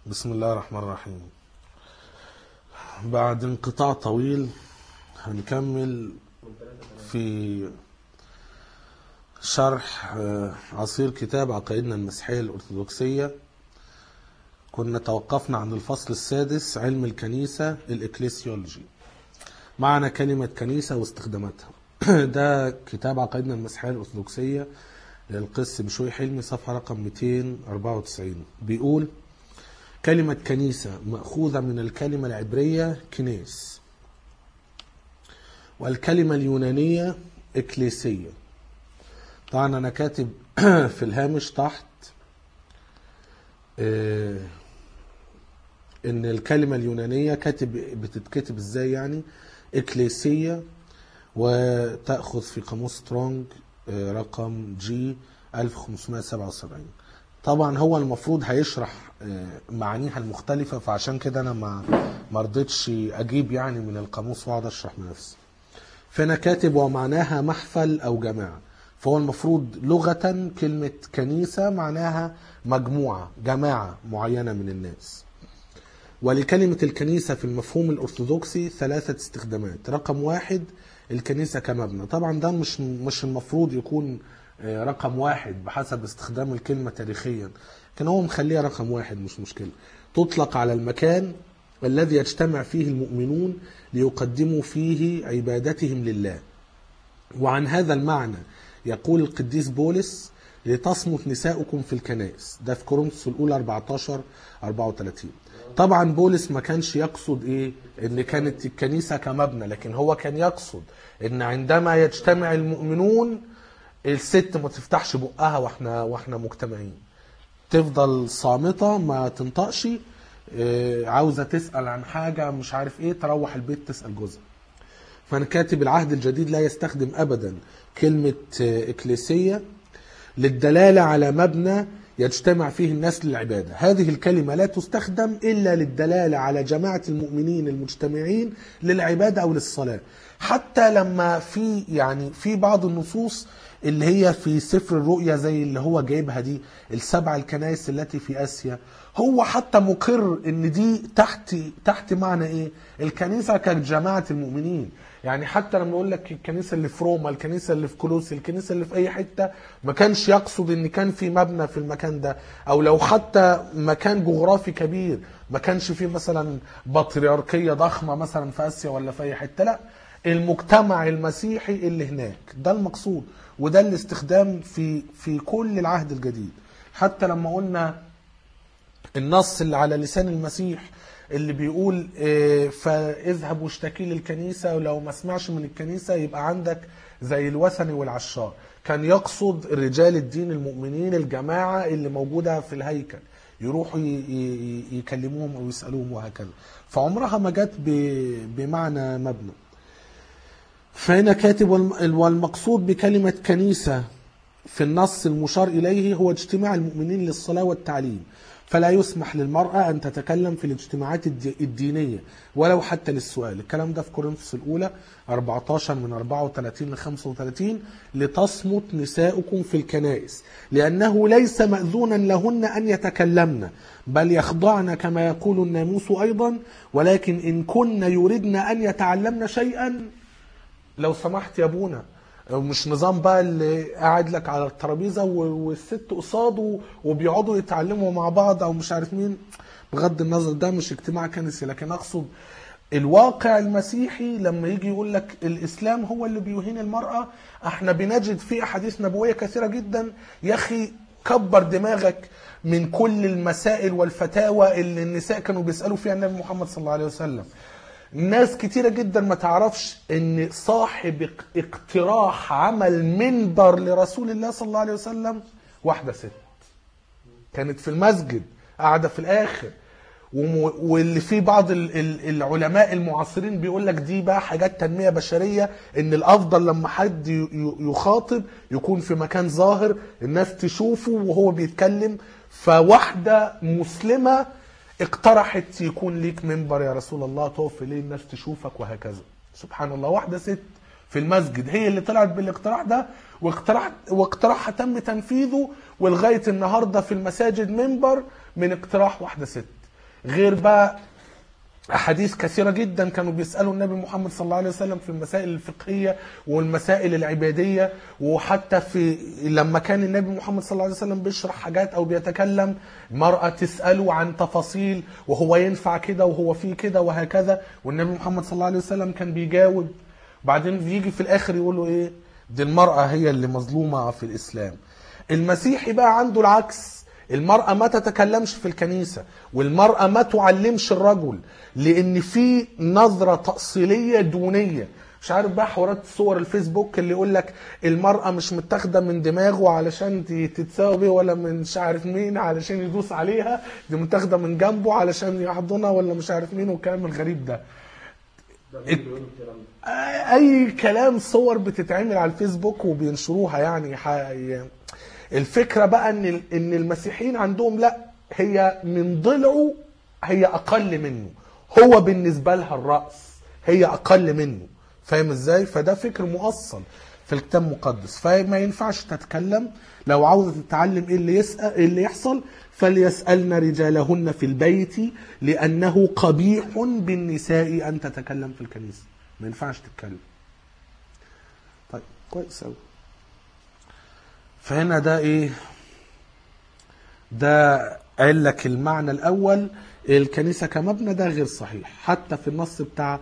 بسم الله الرحمن الرحيم. بعد انقطاع طويل هنكمل في شرح عصير كتاب عقائدنا المسيحية الأرثوذكسية. كنا توقفنا عن الفصل السادس، علم الكنيسة الإكليسيولوجي، معنى كلمة كنيسة واستخداماتها. ده كتاب عقائدنا المسيحية الأرثوذكسية للقس بشوي حلمي، صفحة رقم 294. بيقول: كلمة كنيسة مأخوذة من الكلمة العبرية كنيس، والكلمة اليونانية إكليسية. طبعا أنا كاتب في الهامش تحت إن الكلمة اليونانية بتتكتب إزاي، يعني إكليسية، وتأخذ في قاموس سترونج رقم جي 1577. طبعا هو المفروض هيشرح معانيها المختلفة، فعشان كده أنا ما رضيتش أجيب يعني من القاموس وأقعد أشرح بنفسي. فأنا كاتب ومعناها محفل أو جماعة، فهو المفروض لغة كلمة كنيسة معناها مجموعة، جماعة معينة من الناس. ولكلمة الكنيسة في المفهوم الأرثوذكسي 3 استخدامات. رقم 1 الكنيسة كمبنى. طبعا ده مش المفروض يكون رقم 1 بحسب استخدام الكلمة تاريخيا، كان هو مخليها رقم 1 مش مشكلة. تطلق على المكان الذي يجتمع فيه المؤمنون ليقدموا فيه عبادتهم لله. وعن هذا المعنى يقول القديس بولس: لتصمت نساؤكم في الكنائس. ده في كورنثوس الأولى 14-34. طبعا بولس ما كانش يقصد ان كانت الكنيسة كمبنى، لكن هو كان يقصد ان عندما يجتمع المؤمنون الست ما تفتحش بقها واحنا مجتمعين، تفضل صامتة ما تنطقش، عاوزة تسأل عن حاجة مش عارف تروح البيت تسأل جوزها. فأنا كاتب العهد الجديد لا يستخدم أبدا كلمة إكليسية للدلالة على مبنى يجتمع فيه الناس للعبادة. هذه الكلمة لا تستخدم إلا للدلالة على جماعة المؤمنين المجتمعين للعبادة أو للصلاة. حتى لما في بعض النصوص اللي هي في سفر الرؤيا زي اللي هو جايبها دي، 7 الكنائس التي في آسيا، هو حتى مقر ان دي تحت معنى الكنيسة كجماعة المؤمنين. يعني حتى لما يقول لك الكنيسة اللي في روما، الكنيسة اللي في كولوسي، الكنيسة اللي في اي حتة، ما كانش يقصد ان كان في مبنى في المكان ده، او لو حتى مكان جغرافي كبير ما كانش فيه مثلا بطريركية ضخمة مثلا في آسيا ولا في اي حتة، لا، المجتمع المسيحي اللي هناك ده المقصود. وده الاستخدام في كل العهد الجديد. حتى لما قلنا النص اللي على لسان المسيح اللي بيقول فاذهب واشتكي للكنيسة، ولو ما سمعش من الكنيسة يبقى عندك زي الوثني والعشار، كان يقصد رجال الدين المؤمنين، الجماعة اللي موجودة في الهيكل، يروحوا يكلموهم أو يسألوهم وهكذا. فعمرها ما جت بمعنى مبنى. فهنا كاتب: والمقصود بكلمة كنيسة في النص المشار إليه هو اجتماع المؤمنين للصلاة والتعليم، فلا يسمح للمرأة أن تتكلم في الاجتماعات الدينية ولو حتى للسؤال. الكلام ده في كورنثوس الأولى 14-34-35. لتصمت نساؤكم في الكنائس لأنه ليس مأذونا لهن أن يتكلمن، بل يخضعن كما يقول الناموس أيضا، ولكن إن كن يردن أن يتعلمن شيئا، لو سمحت يا ابونا. مش نظام بقى اللي قاعد لك على الترابيزه والست قصاده وبيقعدوا يتعلموا مع بعض او مش عارف مين. بغض النظر ده مش اجتماع كنسي، لكن اقصد الواقع المسيحي لما يجي يقول لك الاسلام هو اللي بيهين المراه. احنا بنجد في احاديث نبويه كثيره جدا. يا اخي كبر دماغك من كل المسائل والفتاوى اللي النساء كانوا بيسالوا فيها النبي محمد صلى الله عليه وسلم. ناس كتيرة جدا ما تعرفش ان صاحب اقتراح عمل منبر لرسول الله صلى الله عليه وسلم واحدة ست كانت في المسجد قاعدة في الاخر، واللي فيه بعض العلماء المعاصرين بيقول لك دي بقى حاجات تنمية بشرية، ان الافضل لما حد يخاطب يكون في مكان ظاهر الناس تشوفه وهو بيتكلم. فواحدة مسلمة اقترحت يكون ليك منبر يا رسول الله تقف ليه الناس تشوفك وهكذا. سبحان الله، واحدة ست في المسجد هي اللي طلعت بالاقتراح ده، واقتراحها تم تنفيذه، ولغاية النهاردة في المساجد منبر من اقتراح واحدة ست. غير بقى أحاديث كثيرة جدا كانوا بيسألوا النبي محمد صلى الله عليه وسلم في المسائل الفقهية والمسائل العبادية. وحتى في لما كان النبي محمد صلى الله عليه وسلم بيشرح حاجات أو بيتكلم، مرأة تسأله عن تفاصيل وهو ينفع كده وهو فيه كده وهكذا، والنبي محمد صلى الله عليه وسلم كان بيجاوب. بعدين بيجي في الآخر يقولوا إيه؟ دي المرأة هي اللي مظلومة في الإسلام. المسيحي بقى عنده العكس، المرأة ما تتكلمش في الكنيسة، والمرأة ما تعلمش الرجل، لأن في نظرة تأصيلية دونية. مش عارف بقى حوارات صور الفيسبوك اللي يقول لك المرأة مش متاخدة من دماغه علشان تتساوي بيه، ولا من مش عارف مين علشان يدوس عليها، دي متاخدة من جنبه علشان يحضنها، ولا مش عارف مين، والكلام الغريب ده. اي كلام، صور بتتعمل على الفيسبوك وبينشروها يعني. الفكرة بقى ان المسيحيين عندهم لا، هي من ضلعه هي اقل منه، هو بالنسبة لها الرأس، هي اقل منه. فاهم ازاي؟ فده فكر مؤصل في الكتاب المقدس. فما ينفعش تتكلم. لو عاوزة تتعلم ايه اللي يحصل، فليسألن رجالهن في البيت لأنه قبيح بالنساء أن تتكلم في الكنيسة. ما ينفعش تتكلم. طيب كويس أوي. فهنا ده ايه؟ ده قال لك المعنى الأول، الكنيسة كمبنى، ده غير صحيح. حتى في النص بتاع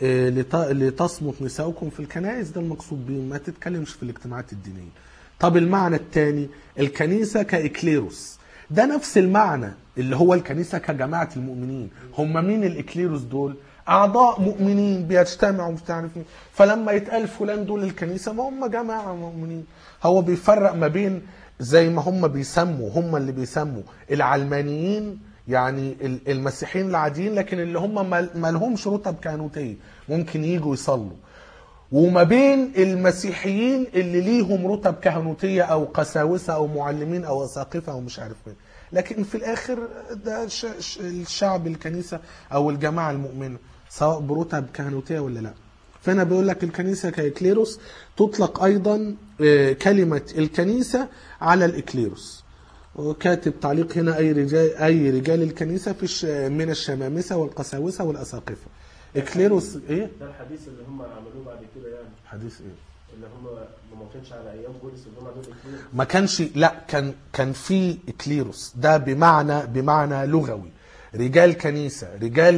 لتصمت نساؤكم في الكنائس، ده المقصود بيه، ما تتكلمش في الاجتماعات الدينية. طب المعنى الثاني، الكنيسة كإكليروس، ده نفس المعنى اللي هو الكنيسة كجماعة المؤمنين. هم مين الإكليروس دول؟ أعضاء مؤمنين بيجتمعوا مستعنفين. فلما يتقال فلان دول الكنيسة، ما هم جماعة مؤمنين. هو بيفرق ما بين، زي ما هم بيسموا، هم اللي بيسموا العلمانيين، يعني المسيحيين العاديين، لكن اللي هم ما لهمش رتب كهنوتية ممكن يجوا يصلوا، وما بين المسيحيين اللي ليهم رتب كهنوتية أو قساوسة أو معلمين أو أساقفة أو مش عارف مين. لكن في الآخر ده الشعب، الكنيسة أو الجماعة المؤمنة، سواء برتب كهنوتية ولا لا. فأنا بقول لك الكنيسة كإكليروس. تطلق أيضا كلمة الكنيسة على الإكليروس. وكاتب تعليق هنا أي رجال الكنيسة من الشمامسة والقساوسة والأساقفة. إكليروس إيه؟ ده الحديث اللي هم عملوه بعد كده يعني. حديث إيه؟ اللي هم ما كانش على أيام بولس اللي هم دول إكليروس. ما كانش، لا، كان في إكليروس ده بمعنى لغوي، رجال كنيسة،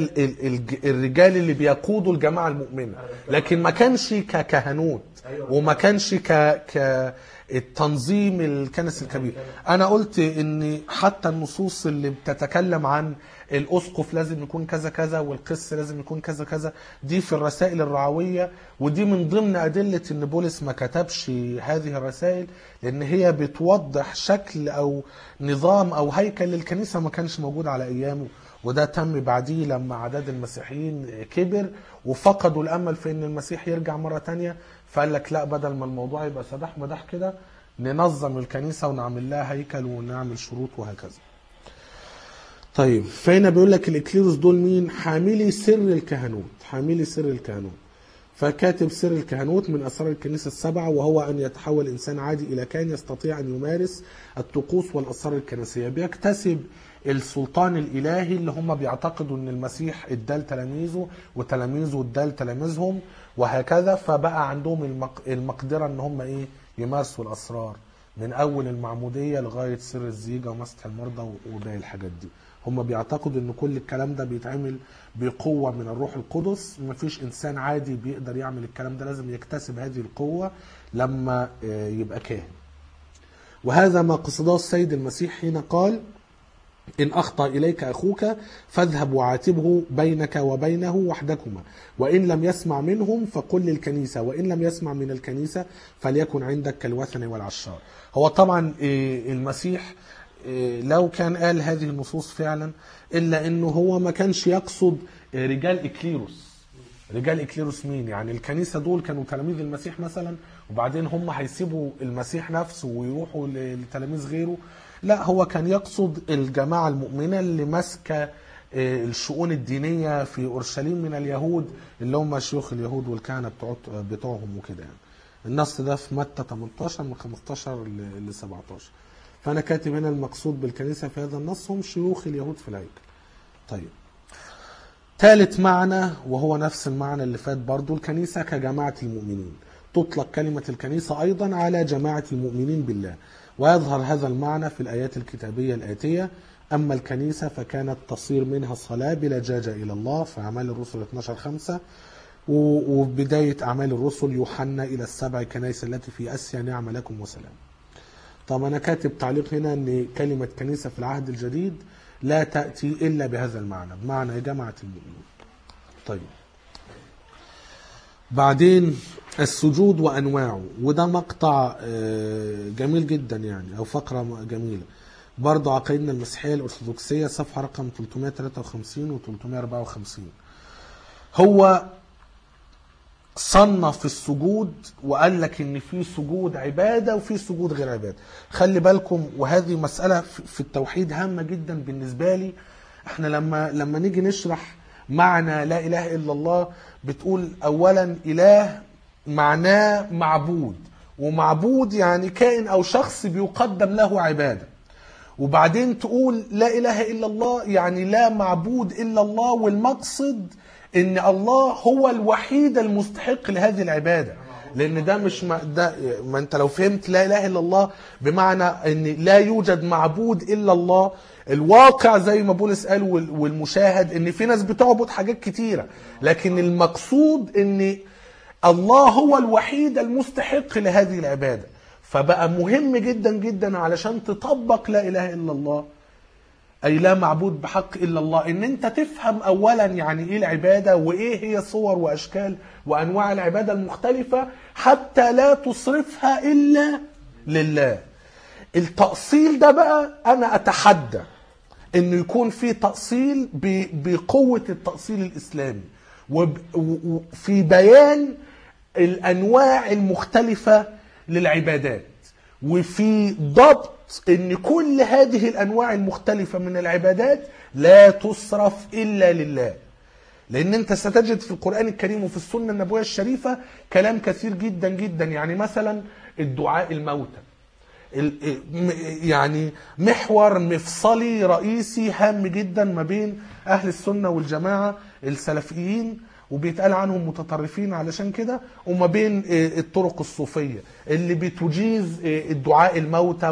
الرجال اللي بيقودوا الجماعة المؤمنة، لكن ما كانش ككهنوت، وما كانش التنظيم الكنسي الكبير. انا قلت ان حتى النصوص اللي بتتكلم عن الاسقف لازم يكون كذا كذا والقس لازم يكون كذا كذا، دي في الرسائل الرعوية، ودي من ضمن ادلة ان بولس ما كتبش هذه الرسائل، لان هي بتوضح شكل او نظام او هيكل للكنيسة ما كانش موجود على ايامه. وده تم بعديه لما عدد المسيحيين كبر وفقدوا الامل في ان المسيح يرجع مرة تانية، فقال لك لا، بدل ما الموضوع يبقى سداح مداح كده، ننظم الكنيسة ونعمل لها هيكل ونعمل شروط وهكذا. طيب، فهنا بيقول لك الإكليروس دول مين؟ حاملي سر الكهنوت، حاملي سر الكهنوت. فكاتب سر الكهنوت من أسرار الكنيسة السبعة، وهو أن يتحول إنسان عادي إلى كاهن يستطيع أن يمارس الطقوس والأسرار الكنسية، بيكتسب السلطان الإلهي اللي هم بيعتقدوا أن المسيح ادال تلاميذه وتلاميذه ادال تلاميذهم وهكذا. فبقى عندهم المقدرة أن هم يمارسوا الأسرار من أول المعمودية لغاية سر الزيجة ومسح المرضى وباقي الحاجات دي. هم بيعتقدوا أن كل الكلام ده بيتعمل بقوة من الروح القدس. مفيش إنسان عادي بيقدر يعمل الكلام ده، لازم يكتسب هذه القوة لما يبقى كاهن. وهذا ما قصده السيد المسيح حين قال: إن أخطأ إليك أخوك فاذهب وعاتبه بينك وبينه وحدكما، وإن لم يسمع منهم فقل للكنيسة، وإن لم يسمع من الكنيسة فليكن عندك كالوثن والعشار. هو طبعا المسيح لو كان قال هذه النصوص فعلا، إلا أنه هو ما كانش يقصد رجال إكليروس. رجال إكليروس مين؟ يعني الكنيسة دول كانوا تلاميذ المسيح مثلا، وبعدين هم هيسيبوا المسيح نفسه ويروحوا لتلاميذ غيره. لا، هو كان يقصد الجماعة المؤمنة اللي ماسكة الشؤون الدينية في أورشليم من اليهود، اللي هم شيوخ اليهود والكهنة بتوعهم وكده يعني. النص ده في متى 18 من 15 ل 17. فأنا كاتب هنا المقصود بالكنيسة في هذا النص هم شيوخ اليهود في الهيكل. طيب، ثالث معنى وهو نفس المعنى اللي فات برضو، الكنيسة كجماعة المؤمنين. تطلق كلمة الكنيسة أيضا على جماعة المؤمنين بالله، ويظهر هذا المعنى في الآيات الكتابية الآتية: أما الكنيسة فكانت تصير منها الصلاة بلجاجة إلى الله، في أعمال الرسل 12:5. وبداية أعمال الرسل يوحنا إلى 7 كنائس التي في آسيا: نعم لكم وسلام. طب أنا كاتب تعليق هنا أن كلمة كنيسة في العهد الجديد لا تأتي إلا بهذا المعنى، بمعنى جماعة المؤمنين. طيب، بعدين السجود وأنواعه، وده مقطع جميل جدا يعني، أو فقرة جميلة برضو. عقيدنا المسيحية الأرثوذكسية صفحة رقم 353 و 354. هو صنف السجود وقال لك ان في سجود عبادة وفي سجود غير عبادة. خلي بالكم، وهذه مسألة في التوحيد هامة جدا بالنسبة لي. احنا لما نيجي نشرح معنى لا اله الا الله، بتقول اولا اله معناه معبود، ومعبود يعني كائن او شخص بيقدم له عبادة. وبعدين تقول لا اله الا الله يعني لا معبود الا الله، والمقصد ان الله هو الوحيد المستحق لهذه العبادة. لان ده مش ما انت لو فهمت لا اله الا الله بمعنى ان لا يوجد معبود الا الله، الواقع زي ما بولس قال والمشاهد ان في ناس بتعبد حاجات كتيرة، لكن المقصود ان الله هو الوحيد المستحق لهذه العبادة. فبقى مهم جدا جدا علشان تطبق لا اله الا الله، أي لا معبود بحق إلا الله، إن أنت تفهم أولا يعني إيه العبادة، وإيه هي صور وأشكال وأنواع العبادة المختلفة، حتى لا تصرفها إلا لله. التأصيل ده بقى أنا أتحدى إنه يكون في تأصيل بقوة التأصيل الإسلامي، وفي بيان الأنواع المختلفة للعبادات، وفي ضبط ان كل هذه الانواع المختلفة من العبادات لا تصرف الا لله. لان انت ستجد في القرآن الكريم وفي السنة النبوية الشريفة كلام كثير جدا جدا. يعني مثلا الدعاء الموتى، يعني محور مفصلي رئيسي هام جدا ما بين اهل السنة والجماعة السلفيين، وبيتقال عنهم متطرفين علشان كده، وما بين الطرق الصوفية اللي بتجيز الدعاء الموتى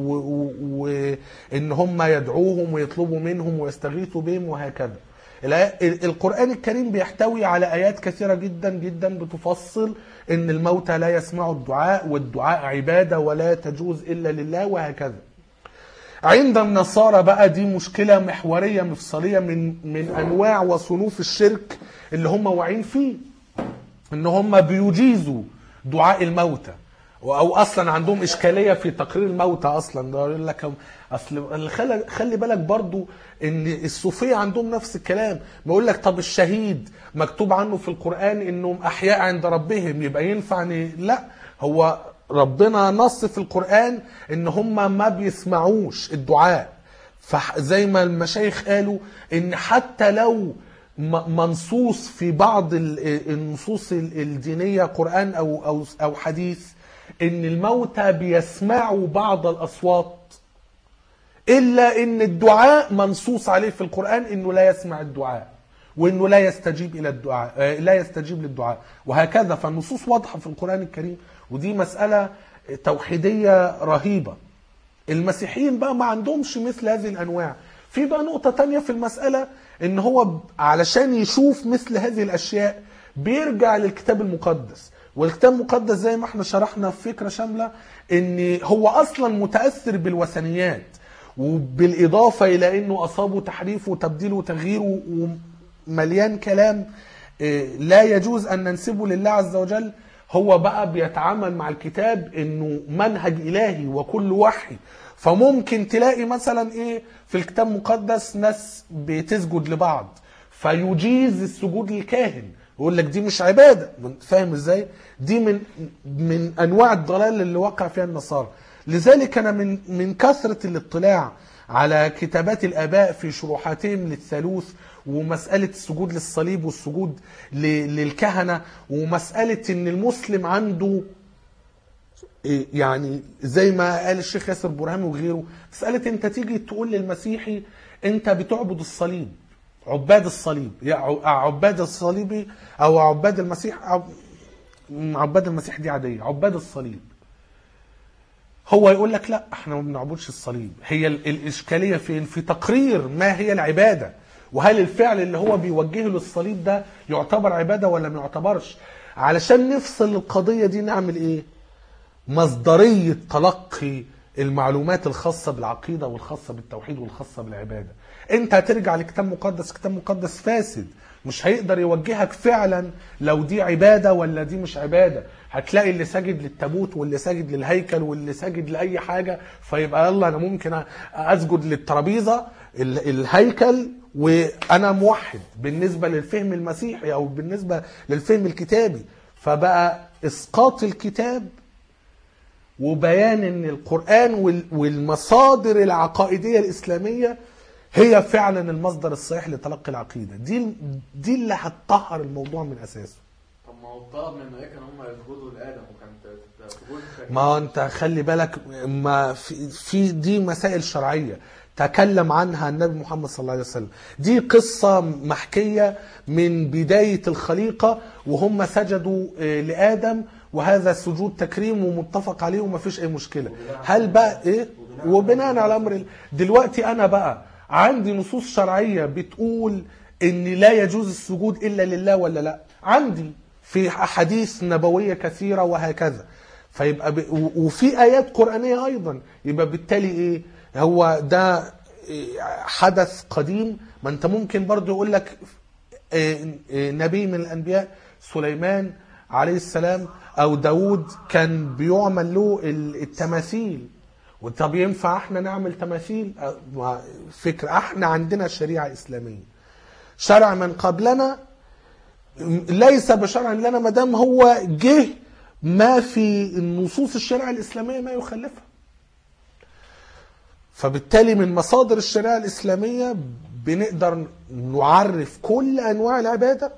وإن هم يدعوهم ويطلبوا منهم ويستغيثوا بهم وهكذا. القرآن الكريم بيحتوي على آيات كثيرة جدا جدا بتفصل إن الموتى لا يسمعوا الدعاء، والدعاء عبادة ولا تجوز إلا لله وهكذا. عند النصارى بقى دي مشكلة محورية مفصلية من أنواع وصنوف الشرك اللي هم واعين فيه، إن هم بيجيزوا دعاء الموتى، أو أصلا عندهم إشكالية في تقرير الموتى أصلا. ده يقول لك أصل خلي بالك برضو إن الصوفية عندهم نفس الكلام. بيقول لك طب الشهيد مكتوب عنه في القرآن إنهم أحياء عند ربهم، يبقى ينفع؟ لا، هو ربنا نص في القرآن ان هم ما بيسمعوش الدعاء. فزي ما المشايخ قالوا ان حتى لو منصوص في بعض النصوص الدينية قرآن او حديث ان الموتى بيسمعوا بعض الاصوات، الا ان الدعاء منصوص عليه في القرآن انه لا يسمع الدعاء، وانه لا يستجيب الى الدعاء، لا يستجيب للدعاء وهكذا. فالنصوص واضحة في القرآن الكريم، ودي مسألة توحيدية رهيبة. المسيحيين بقى ما عندهمش مثل هذه الأنواع. في بقى نقطة تانية في المسألة، إن هو علشان يشوف مثل هذه الأشياء بيرجع للكتاب المقدس. والكتاب المقدس زي ما احنا شرحنا في فكرة شاملة إن هو أصلا متأثر بالوثنيات، وبالإضافة إلى إنه أصابه تحريف وتبديل وتغيير ومليان كلام لا يجوز أن ننسبه لله عز وجل. هو بقى بيتعامل مع الكتاب انه منهج الهي وكل وحي. فممكن تلاقي مثلا ايه في الكتاب المقدس ناس بتسجد لبعض فيجيز السجود للكاهن، يقول لك دي مش عبادة. فاهم ازاي؟ دي من انواع الضلال اللي وقع فيها النصارى. لذلك انا من كثرة الاطلاع على كتابات الآباء في شروحاتهم للثالوث، ومسألة السجود للصليب والسجود للكهنة، ومسألة ان المسلم عنده يعني زي ما قال الشيخ ياسر برهامي وغيره، مسألة انت تيجي تقول للمسيحي انت بتعبد الصليب، عباد الصليب، عباد الصليبي او عباد المسيح، عباد المسيح دي عاديه، عباد الصليب هو يقول لك لا احنا ما بنعبدش الصليب. هي الاشكاليه فين؟ في تقرير ما هي العباده، وهل الفعل اللي هو بيوجهه للصليب ده يعتبر عباده ولا ما يعتبرش. علشان نفصل القضيه دي نعمل ايه؟ مصدريه تلقي المعلومات الخاصه بالعقيده والخاصه بالتوحيد والخاصه بالعباده. انت هترجع لكتاب مقدس، كتاب مقدس فاسد مش هيقدر يوجهك فعلا لو دي عباده ولا دي مش عباده. هتلاقي اللي ساجد للتابوت واللي ساجد للهيكل واللي ساجد لاي حاجه، فيبقى يلا انا ممكن اسجد للترابيزه الهيكل وانا موحد بالنسبه للفهم المسيحي او بالنسبه للفهم الكتابي. فبقى اسقاط الكتاب وبيان ان القرآن والمصادر العقائدية الإسلامية هي فعلا المصدر الصحيح لتلقي العقيدة دي اللي هتطهر الموضوع من أساسه. طب ما هو طلب من الملائكة ان هم يسجدوا لآدم، وكان سجود ما انت خلي بالك، ما في دي مسائل شرعية تكلم عنها النبي محمد صلى الله عليه وسلم. دي قصة محكية من بداية الخليقة وهم سجدوا لآدم، وهذا السجود تكريم ومتفق عليه وما فيش اي مشكلة. هل بقى ايه؟ وبناء على امر دلوقتي انا بقى عندي نصوص شرعية بتقول ان لا يجوز السجود الا لله ولا لا؟ عندي في احاديث نبوية كثيرة وهكذا. فيبقى وفي ايات قرآنية ايضا. يبقى بالتالي ايه؟ هو ده حدث قديم. ما انت ممكن برضو يقول لك نبي من الانبياء سليمان عليه السلام او داود كان بيعمل له التماثيل، وطب ينفع احنا نعمل تماثيل؟ فكرة احنا عندنا شريعة اسلامية، شرع من قبلنا ليس بشرع لنا ما دام هو جه ما في نصوص الشريعة الاسلامية ما يخلفها. فبالتالي من مصادر الشريعة الاسلامية بنقدر نعرف كل انواع العبادة،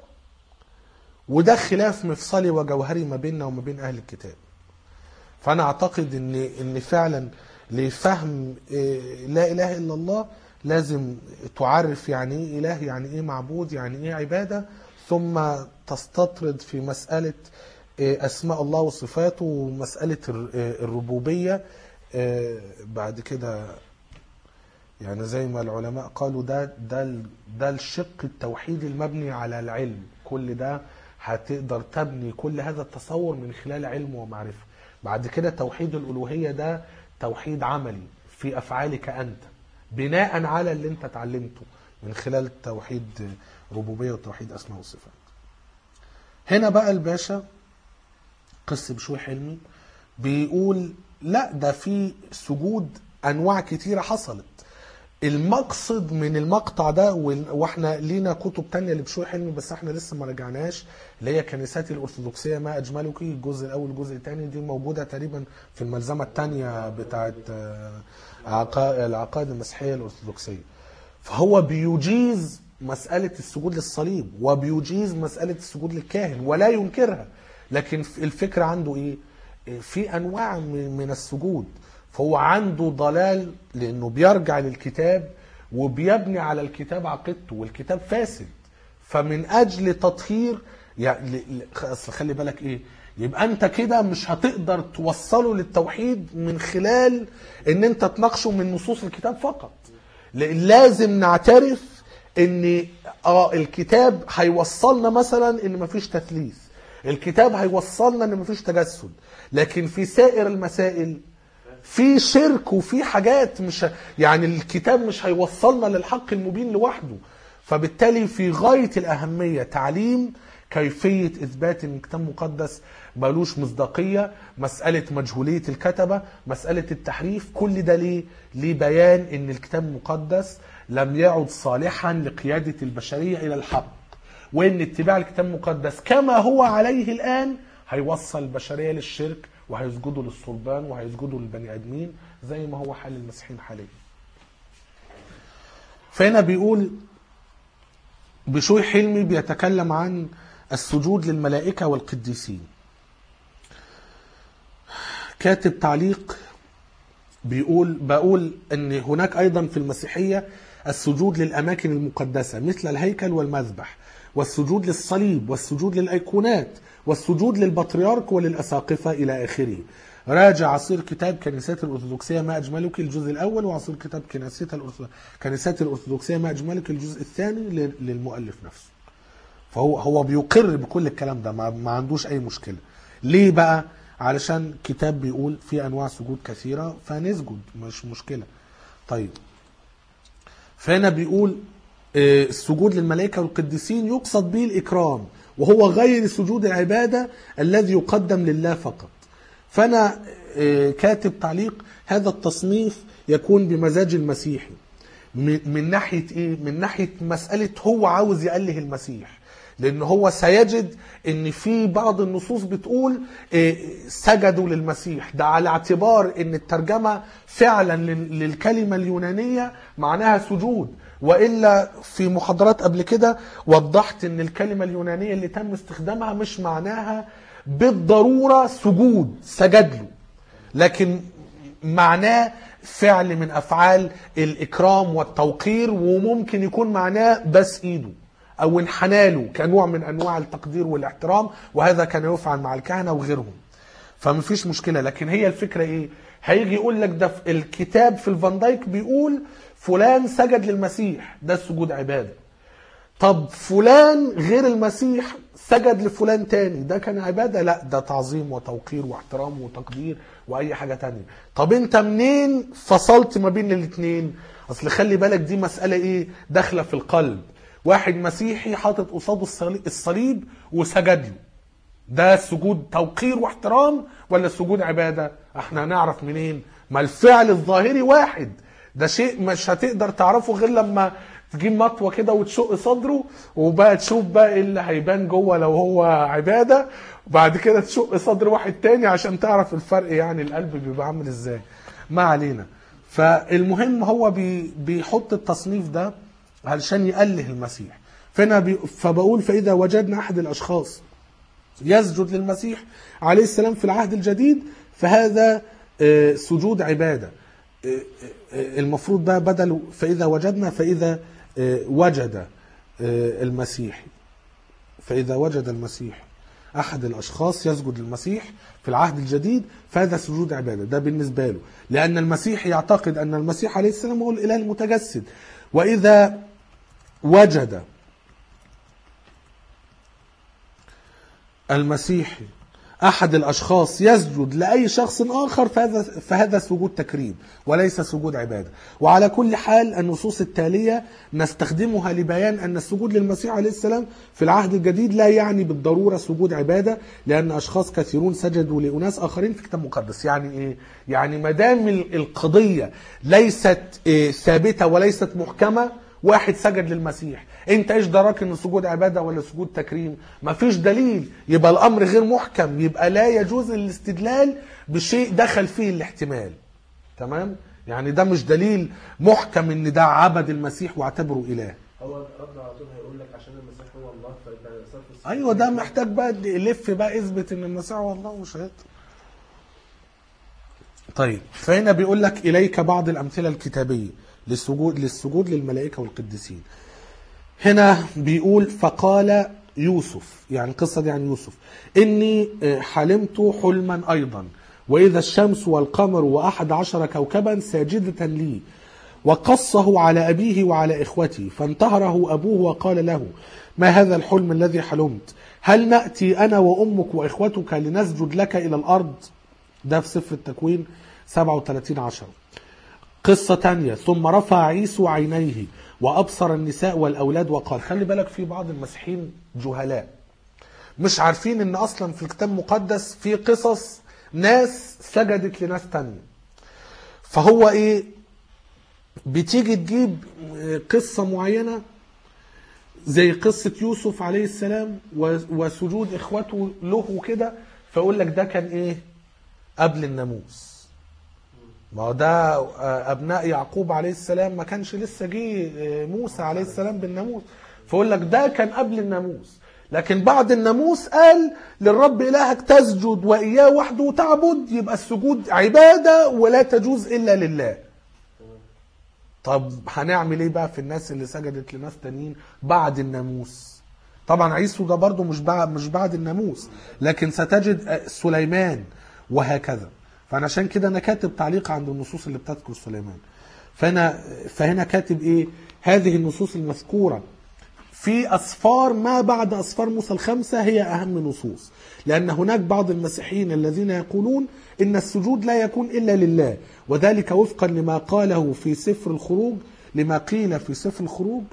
وده خلاف مفصلي وجوهري ما بيننا وما بين اهل الكتاب. فانا اعتقد ان فعلا لفهم لا اله الا الله لازم تعرف يعني ايه اله، يعني ايه معبود، يعني ايه عبادة، ثم تستطرد في مسألة اسماء الله وصفاته ومسألة الربوبية. بعد كده يعني زي ما العلماء قالوا ده الشق التوحيدي المبني على العلم. كل ده هتقدر تبني كل هذا التصور من خلال علم ومعرفة. بعد كده توحيد الألوهية ده توحيد عملي في أفعالك أنت بناء على اللي انت اتعلمته من خلال توحيد ربوبية وتوحيد أسماء وصفات. هنا بقى الباشا قس بشوي حلمي بيقول لا ده في سجود أنواع كتيرة حصلت. المقصد من المقطع ده، واحنا لينا كتب تانية لبشوي حلمي بس احنا لسه ما رجعناش، اللي هي كنيسات الأرثوذكسية ما أجملك، الجزء الأول الجزء الثاني، دي موجودة تقريبا في الملزمة الثانية بتاعت العقائد المسيحية الأرثوذكسية. فهو بيجيز مسألة السجود للصليب وبيجيز مسألة السجود للكاهن ولا ينكرها، لكن الفكرة عنده ايه؟ في أنواع من السجود. فهو عنده ضلال لأنه بيرجع للكتاب وبيبني على الكتاب عقيدته، والكتاب فاسد. فمن أجل تطهير يعني خلي بالك إيه، يبقى أنت كده مش هتقدر توصله للتوحيد من خلال أن أنت تناقشه من نصوص الكتاب فقط. لازم نعترف أن الكتاب هيوصلنا مثلا أن مفيش تثليث، الكتاب هيوصلنا أن مفيش تجسد، لكن في سائر المسائل في شرك وفي حاجات مش يعني الكتاب مش هيوصلنا للحق المبين لوحده. فبالتالي في غاية الأهمية تعليم كيفية إثبات أن الكتاب مقدس مالوش مصداقية، مسألة مجهولية الكتبة، مسألة التحريف، كل ده ليه؟ لبيان أن الكتاب مقدس لم يعد صالحا لقيادة البشرية إلى الحق، وأن اتباع الكتاب المقدس كما هو عليه الآن هيوصل البشرية للشرك وهيسجدوا للصلبان وهيسجدوا للبني آدمين زي ما هو حال المسيحيين حاليا. فهنا بيقول بشوي حلمي بيتكلم عن السجود للملائكة والقديسين. كاتب تعليق بقول ان هناك ايضا في المسيحية السجود للأماكن المقدسة مثل الهيكل والمذبح، والسجود للصليب، والسجود للأيقونات، والسجود للبطريرك وللأساقفة إلى آخره. راجع عصير كتاب كنيسات الأرثوذكسية ما أجملك الجزء الأول، وعصير كتاب كنيسات الأرثوذكسية ما أجملك الجزء الثاني للمؤلف نفسه. فهو بيقر بكل الكلام ده، ما عندوش أي مشكلة. ليه بقى؟ علشان كتاب بيقول في أنواع سجود كثيرة فنسجد، مش مشكلة. طيب فهنا بيقول السجود للملائكة والقديسين يقصد به الإكرام، وهو غير سجود العبادة الذي يقدم لله فقط. فأنا كاتب تعليق: هذا التصنيف يكون بمزاج المسيحي. من ناحية إيه؟ من ناحية مسألة هو عاوز يأله المسيح، لأن هو سيجد ان في بعض النصوص بتقول سجدوا للمسيح، ده على اعتبار ان الترجمة فعلا للكلمة اليونانية معناها سجود. وإلا في محاضرات قبل كده وضحت ان الكلمة اليونانية اللي تم استخدامها مش معناها بالضرورة سجود سجد له، لكن معناه فعل من أفعال الإكرام والتوقير، وممكن يكون معناه بس إيده أو انحناله كنوع من أنواع التقدير والاحترام، وهذا كان يفعل مع الكهنة وغيرهم، فمفيش مشكلة. لكن هي الفكرة إيه؟ هيجي يقول لك ده في الكتاب في الفان دايك بيقول فلان سجد للمسيح، ده السجود عبادة. طب فلان غير المسيح سجد لفلان تاني، ده كان عبادة؟ لا، ده تعظيم وتوقير واحترام وتقدير وأي حاجة تانية. طب انت منين فصلت ما بين الاثنين؟ أصل خلي بالك دي مسألة إيه؟ داخلة في القلب. واحد مسيحي حاطط قصاده الصليب وسجد له، ده سجود توقير واحترام ولا سجود عبادة؟ احنا هنعرف منين؟ ما الفعل الظاهري واحد، ده شيء مش هتقدر تعرفه غير لما تجيب مطوة كده وتشق صدره، وبقى تشوف بقى ايه اللي هيبان جوه لو هو عبادة، وبعد كده تشق صدر واحد تاني عشان تعرف الفرق، يعني القلب بيبقى عامل ازاي. ما علينا. فالمهم هو بيحط التصنيف ده علشان يأله المسيح. فبقول فإذا وجدنا أحد الأشخاص يسجد للمسيح عليه السلام في العهد الجديد فهذا سجود عبادة. المفروض بقى بدل فإذا وجدنا فإذا وجد المسيح، فإذا وجد المسيح أحد الأشخاص يسجد للمسيح في العهد الجديد فهذا سجود عبادة. ده بالنسبة له، لأن المسيح يعتقد أن المسيح عليه السلام هو الإله المتجسد. وإذا وجد المسيحي أحد الأشخاص يسجد لأي شخص آخر فهذا سجود تكريم وليس سجود عبادة. وعلى كل حال النصوص التالية نستخدمها لبيان أن السجود للمسيح عليه السلام في العهد الجديد لا يعني بالضرورة سجود عبادة، لأن أشخاص كثيرون سجدوا لأناس آخرين في كتاب مقدس. يعني إيه؟ يعني مدام القضية ليست ثابتة وليست محكمة، واحد سجد للمسيح، انت ايش دراك ان سجود عبادة ولا سجود تكريم؟ مفيش دليل، يبقى الامر غير محكم، يبقى لا يجوز الاستدلال بشيء دخل فيه الاحتمال. تمام؟ يعني ده مش دليل محكم ان ده عبد المسيح واعتبره اله. هو رد على طول هيقول لك عشان المسيح هو الله فيبقى صرف. ايوه، ده محتاج بقى يلف بقى اثبت ان المسيح هو الله ومش هيقدر. طيب فهنا بيقول لك اليك بعض الامثله الكتابيه للسجود للملائكة والقديسين. هنا بيقول فقال يوسف، يعني القصة دي عن يوسف: إني حلمت حلما أيضا، وإذا الشمس والقمر و11 كوكبا ساجدة لي، وقصه على أبيه وعلى إخوتي، فانتهره أبوه وقال له: ما هذا الحلم الذي حلمت؟ هل نأتي أنا وأمك وإخوتك لنسجد لك إلى الأرض؟ ده في سفر التكوين 37:10. قصة تانية: ثم رفع عيسو عينيه وأبصر النساء والأولاد وقال. خلي بالك في بعض المسيحيين جهلاء مش عارفين ان اصلا في الكتاب المقدس في قصص ناس سجدت لناس تانية. فهو ايه، بتيجي تجيب قصة معينة زي قصة يوسف عليه السلام وسجود اخوته له وكده، فيقول لك ده كان ايه قبل الناموس. ما هو ده ابناء يعقوب عليه السلام ما كانش لسه جه موسى عليه السلام بالناموس، فيقول لك ده كان قبل الناموس. لكن بعد الناموس قال للرب إلهك تسجد وإياه وحده تعبد، يبقى السجود عبادة ولا تجوز إلا لله. طب هنعمل ايه بقى في الناس اللي سجدت لناس تانيين بعد الناموس؟ طبعا عيسو ده برضو مش بعد الناموس، لكن ستجد سليمان وهكذا. فانا عشان كده انا كاتب تعليق عند النصوص اللي بتذكر سليمان. فهنا كاتب ايه؟ هذه النصوص المذكورة في أسفار ما بعد أسفار موسى الخمسة هي أهم نصوص، لأن هناك بعض المسيحيين الذين يقولون إن السجود لا يكون إلا لله، وذلك وفقا لما قاله في سفر الخروج، لما قيل في سفر الخروج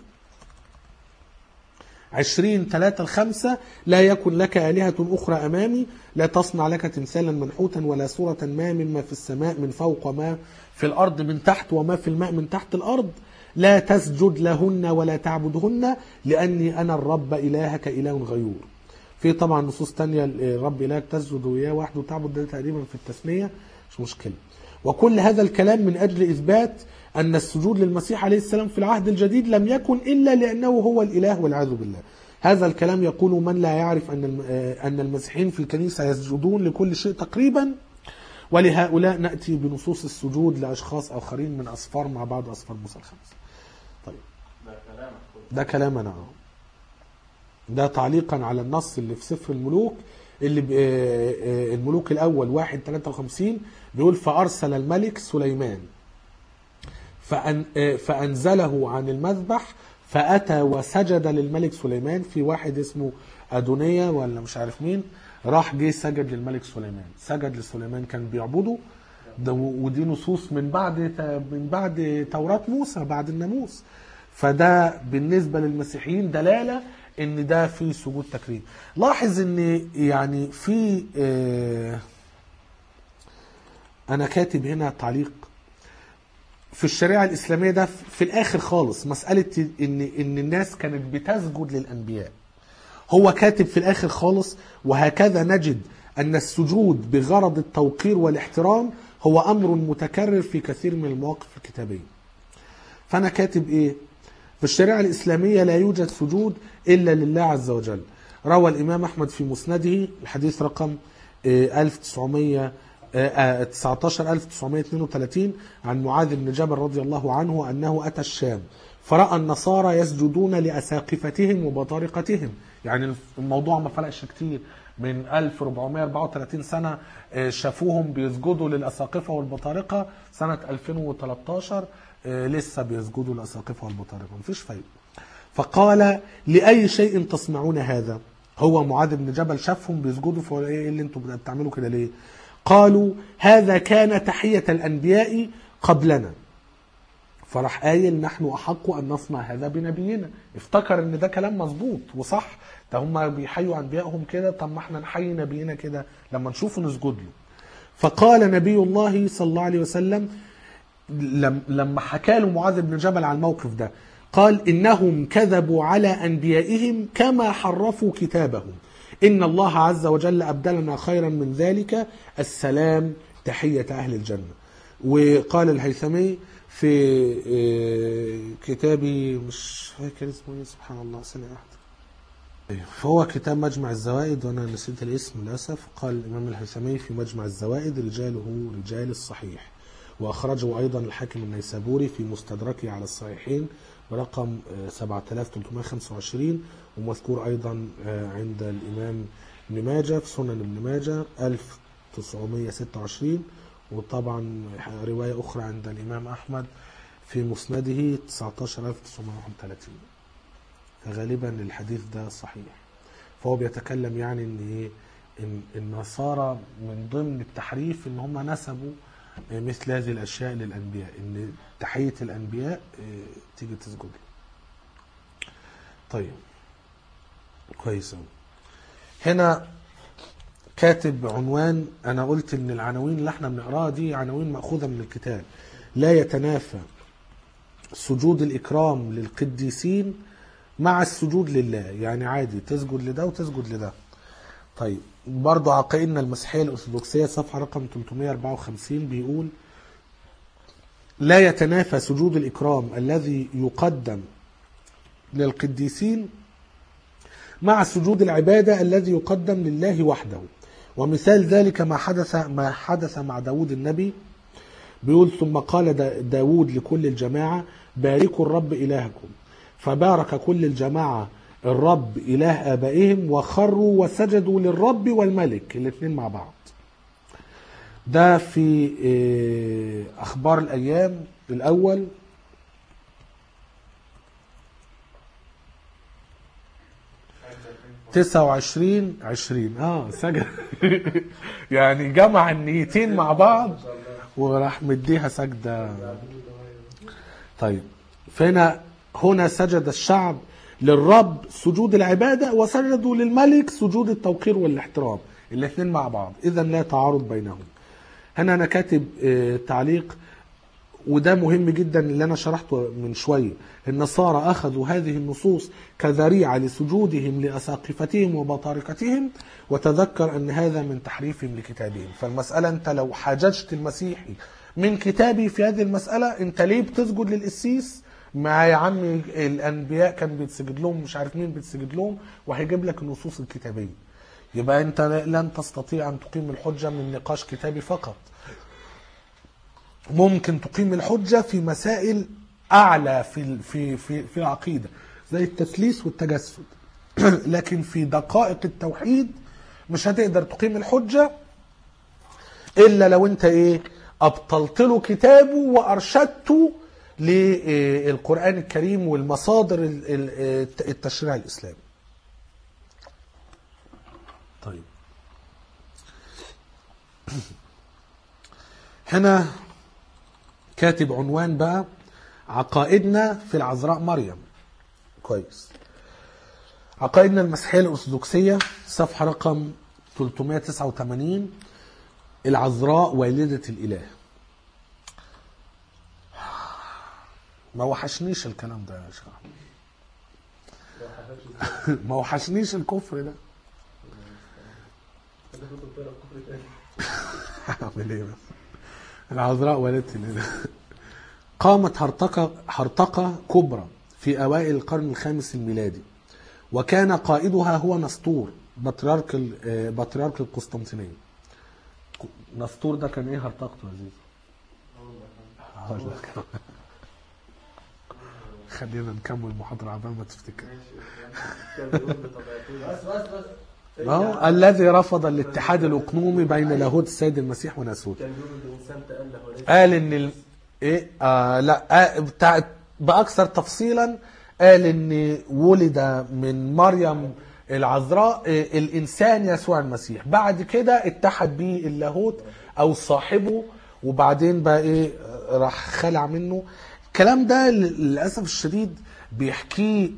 20:3-5: لا يكن لك آلهة أخرى أمامي، لا تصنع لك تمثالا منحوتا ولا صورة ما مما في السماء من فوق وما في الأرض من تحت وما في الماء من تحت الأرض، لا تسجد لهن ولا تعبدهن لأني أنا الرب إلهك إله غيور. في طبعا نصوص تانية الرب إلهك تسجد وإياه وحده تعبد، ده تقريبا في التثنية، مش مشكلة. وكل هذا الكلام من أجل إثبات أن السجود للمسيح عليه السلام في العهد الجديد لم يكن إلا لأنه هو الإله والعياذ بالله. هذا الكلام يقول من لا يعرف أن المسيحيين في الكنيسة يسجدون لكل شيء تقريبا، ولهؤلاء نأتي بنصوص السجود لأشخاص آخرين من أسفار مع بعض أسفار موسى الخمسة. طيب ده كلامنا، ده تعليقا على النص اللي في سفر الملوك، اللي الملوك الأول 1:53 بيقول فأرسل الملك سليمان فأنزله عن المذبح فأتى وسجد للملك سليمان. في واحد اسمه أدونية ولا مش عارف مين راح جه سجد للملك سليمان، سجد لسليمان كان بيعبده. ودي نصوص من بعد توراة موسى بعد الناموس. فده بالنسبة للمسيحيين دلالة ان ده في سجود تكريم. لاحظ ان يعني في انا كاتب هنا تعليق في الشريعة الإسلامية ده في الآخر خالص، مسألة إن الناس كانت بتسجد للأنبياء. هو كاتب في الآخر خالص وهكذا نجد أن السجود بغرض التوقير والاحترام هو أمر متكرر في كثير من المواقف الكتابية. فأنا كاتب إيه؟ في الشريعة الإسلامية لا يوجد سجود إلا لله عز وجل. روى الإمام أحمد في مسنده الحديث رقم 19932 عن معاذ بن جبل رضي الله عنه أنه أتى الشام فرأى النصارى يسجدون لأساقفتهم وبطارقتهم. يعني الموضوع ما فرقش كتير من 1434 سنة شافوهم بيسجدوا للأساقفة والبطارقة، سنة 2013 لسه بيسجدوا للأساقفة والبطارقة، مفيش فايدة. فقال لأي شيء تصنعون هذا؟ هو معاذ بن جبل شافهم بيسجدوا، فقال ايه اللي انتم بتعملوا كده ليه؟ قالوا هذا كان تحية الأنبياء قبلنا. فراح قايل نحن أحق أن نصنع هذا بنبينا. افتكر ان ده كلام مظبوط وصح، ده هم بيحيوا أنبيائهم كده، طب ما احنا نحيي نبينا كده لما نشوفه نسجد له. فقال نبي الله صلى الله عليه وسلم لما حكى له معاذ بن جبل على الموقف ده، قال إنهم كذبوا على أنبيائهم كما حرفوا كتابهم، إن الله عز وجل أبدلنا خيرا من ذلك السلام تحية أهل الجنة. وقال الهيثمي في كتابي مش فاكر اسمه ايه، سبحان الله، سنة واحدة، فهو كتاب مجمع الزوائد وأنا نسيت الاسم للأسف. قال الإمام الهيثمي في مجمع الزوائد رجاله رجال الصحيح، وأخرجه أيضا الحاكم النيسابوري في مستدركه على الصحيحين برقم 7325، ومذكور أيضا عند الإمام ابن ماجه في سنن ابن ماجه 1926، وطبعا رواية أخرى عند الإمام أحمد في مسنده 19931. فغالبا الحديث ده صحيح. فهو بيتكلم يعني إن النصارى من ضمن التحريف إن هم نسبوا مثل هذه الأشياء للأنبياء، إن تحية الأنبياء تيجي تسجد له. طيب كويس. هنا كاتب عنوان، أنا قلت إن العناوين اللي احنا بنقراها دي عناوين مأخوذة من الكتاب. لا يتنافى سجود الإكرام للقديسين مع السجود لله، يعني عادي تسجد لده وتسجد لده. طيب برضو عقائدنا المسيحية الأرثوذكسية صفحة رقم 354 بيقول لا يتنافى سجود الإكرام الذي يقدم للقديسين مع سجود العبادة الذي يقدم لله وحده. ومثال ذلك ما حدث مع داود النبي بيقول ثم قال داود لكل الجماعة باركوا الرب إلهكم، فبارك كل الجماعة الرب إله آبائهم وخروا وسجدوا للرب والملك الاثنين مع بعض. ده في أخبار الأيام الأول 29:20 سجد يعني جمع النيتين مع بعض وراح مديها سجدة. طيب هنا سجد الشعب للرب سجود العبادة وسجدوا للملك سجود التوقير والاحترام الاثنين مع بعض، إذا لا تعارض بينهم. هنا أنا كاتب تعليق وده مهم جدا اللي أنا شرحته من شوية. النصارى أخذوا هذه النصوص كذريعة لسجودهم لأساقفتهم وبطارقتهم، وتذكر أن هذا من تحريفهم لكتابهم. فالمسألة أنت لو حاججت المسيحي من كتابي في هذه المسألة، أنت ليه بتسجد للقسيس؟ ما يا عم الأنبياء كان بيتسجد لهم، مش عارف مين بيتسجد لهم، وهيجيب لك النصوص الكتابية. يبقى أنت لن تستطيع أن تقيم الحجة من نقاش كتابي فقط. ممكن تقيم الحجة في مسائل أعلى في العقيدة زي التثليث والتجسد، لكن في دقائق التوحيد مش هتقدر تقيم الحجة إلا لو أنت أبطلت له كتابه وأرشدته للقرآن الكريم والمصادر التشريع الإسلامي. طيب هنا كاتب عنوان بقى عقائدنا في العذراء مريم. كويس. عقائدنا المسيحية الأرثوذكسية صفحة رقم 389 العذراء والدة الإله. ما وحشنيش الكلام ده يا شيخ. ما وحشنيش الكفر ده. اعمل ايه بس. العذراء والدة الإله. قامت هرطقة كبرى في أوائل القرن الخامس الميلادي، وكان قائدها هو نسطور بطريرك القسطنطينية. نسطور ده كان ايه هرطقته يا زيزو؟ خلينا نكمل المحاضرة عبال ما تفتكر. الذي رفض الاتحاد الأقنومي بين لاهوت السيد المسيح وناسوت. قال ان بأكثر تفصيلا قال ان ولد من مريم العذراء الإنسان يسوع المسيح، بعد كده اتحد به اللاهوت أو صاحبه، وبعدين بقى راح خلع منه. الكلام ده للأسف الشديد بيحكيه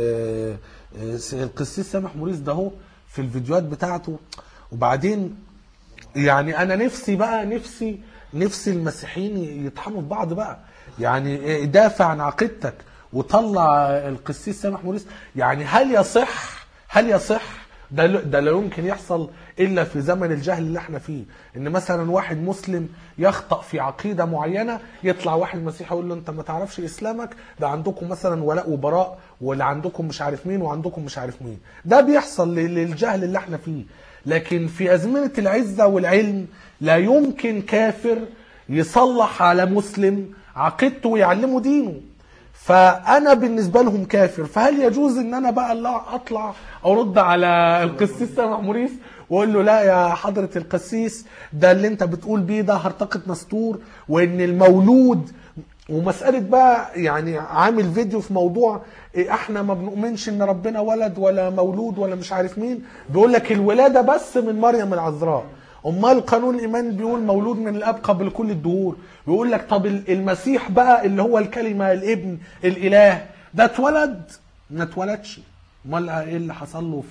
القسيس سامح موريس ده هو في الفيديوهات بتاعته. وبعدين يعني أنا نفسي المسيحيين يطحنوا في بعض بقى، يعني دافع عن عقيدتك وطلع القسيس سامح موريس. يعني هل يصح ده لا يمكن يحصل إلا في زمن الجهل اللي احنا فيه، ان مثلا واحد مسلم يخطأ في عقيدة معينة، يطلع واحد مسيحي يقول له انت ما تعرفش اسلامك، ده عندكم مثلا ولاء وبراء، ولا عندكم مش عارف مين وعندكم مش عارف مين. ده بيحصل للجهل اللي احنا فيه. لكن في أزمنة العزة والعلم لا يمكن كافر يصلح على مسلم عقيدته ويعلمه دينه، فأنا بالنسبة لهم كافر. فهل يجوز ان انا بقى اطلع ارد على القسيس سامح موريس واقول له لا يا حضرة القسيس، ده اللي انت بتقول بيه ده هرطقة نسطور، وان المولود ومسألة بقى يعني عامل فيديو في موضوع احنا ما بنؤمنش ان ربنا ولد ولا مولود ولا مش عارف مين، بيقول لك الولادة بس من مريم العذراء. امال قانون الايمان بيقول مولود من الاب قبل كل الدهور. بيقول لك طب المسيح بقى اللي هو الكلمة الابن الاله ده اتولد؟ ما اتولدش. امال ايه اللي حصل له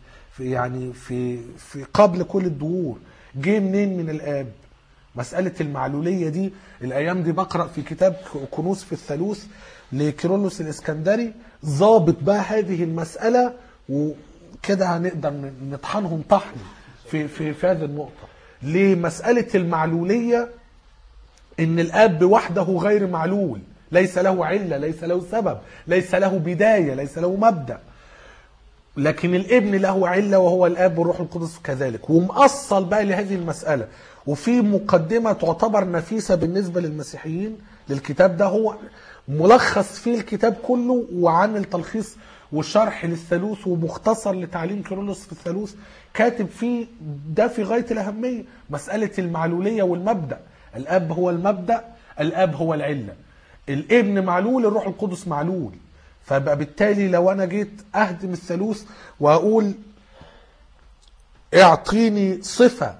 في قبل كل الدهور؟ جه منين من الاب؟ مسألة المعلولية دي الأيام دي بقرأ في كتاب كنوز في الثالوث لكيرلس الإسكندري ضابط بقى هذه المسألة، وكده هنقدر نطحنهم طحن في هذه النقطة. لمسألة المعلولية إن الأب وحده غير معلول، ليس له علة، ليس له سبب، ليس له بداية، ليس له مبدأ. لكن الابن له علة وهو الاب والروح القدس كذلك. ومأصل بقى لهذه المسألة، وفي مقدمة تعتبر نفيسة بالنسبة للمسيحيين للكتاب ده، هو ملخص فيه الكتاب كله وعامل تلخيص وشرح للثالوث ومختصر لتعليم كيرلس في الثالوث، كاتب فيه ده في غاية الأهمية، مسألة المعلولية والمبدأ. الاب هو المبدأ، الاب هو العلة، الابن معلول، الروح القدس معلول. فبقى بالتالي لو انا جيت اهدم الثالوث واقول اعطيني صفة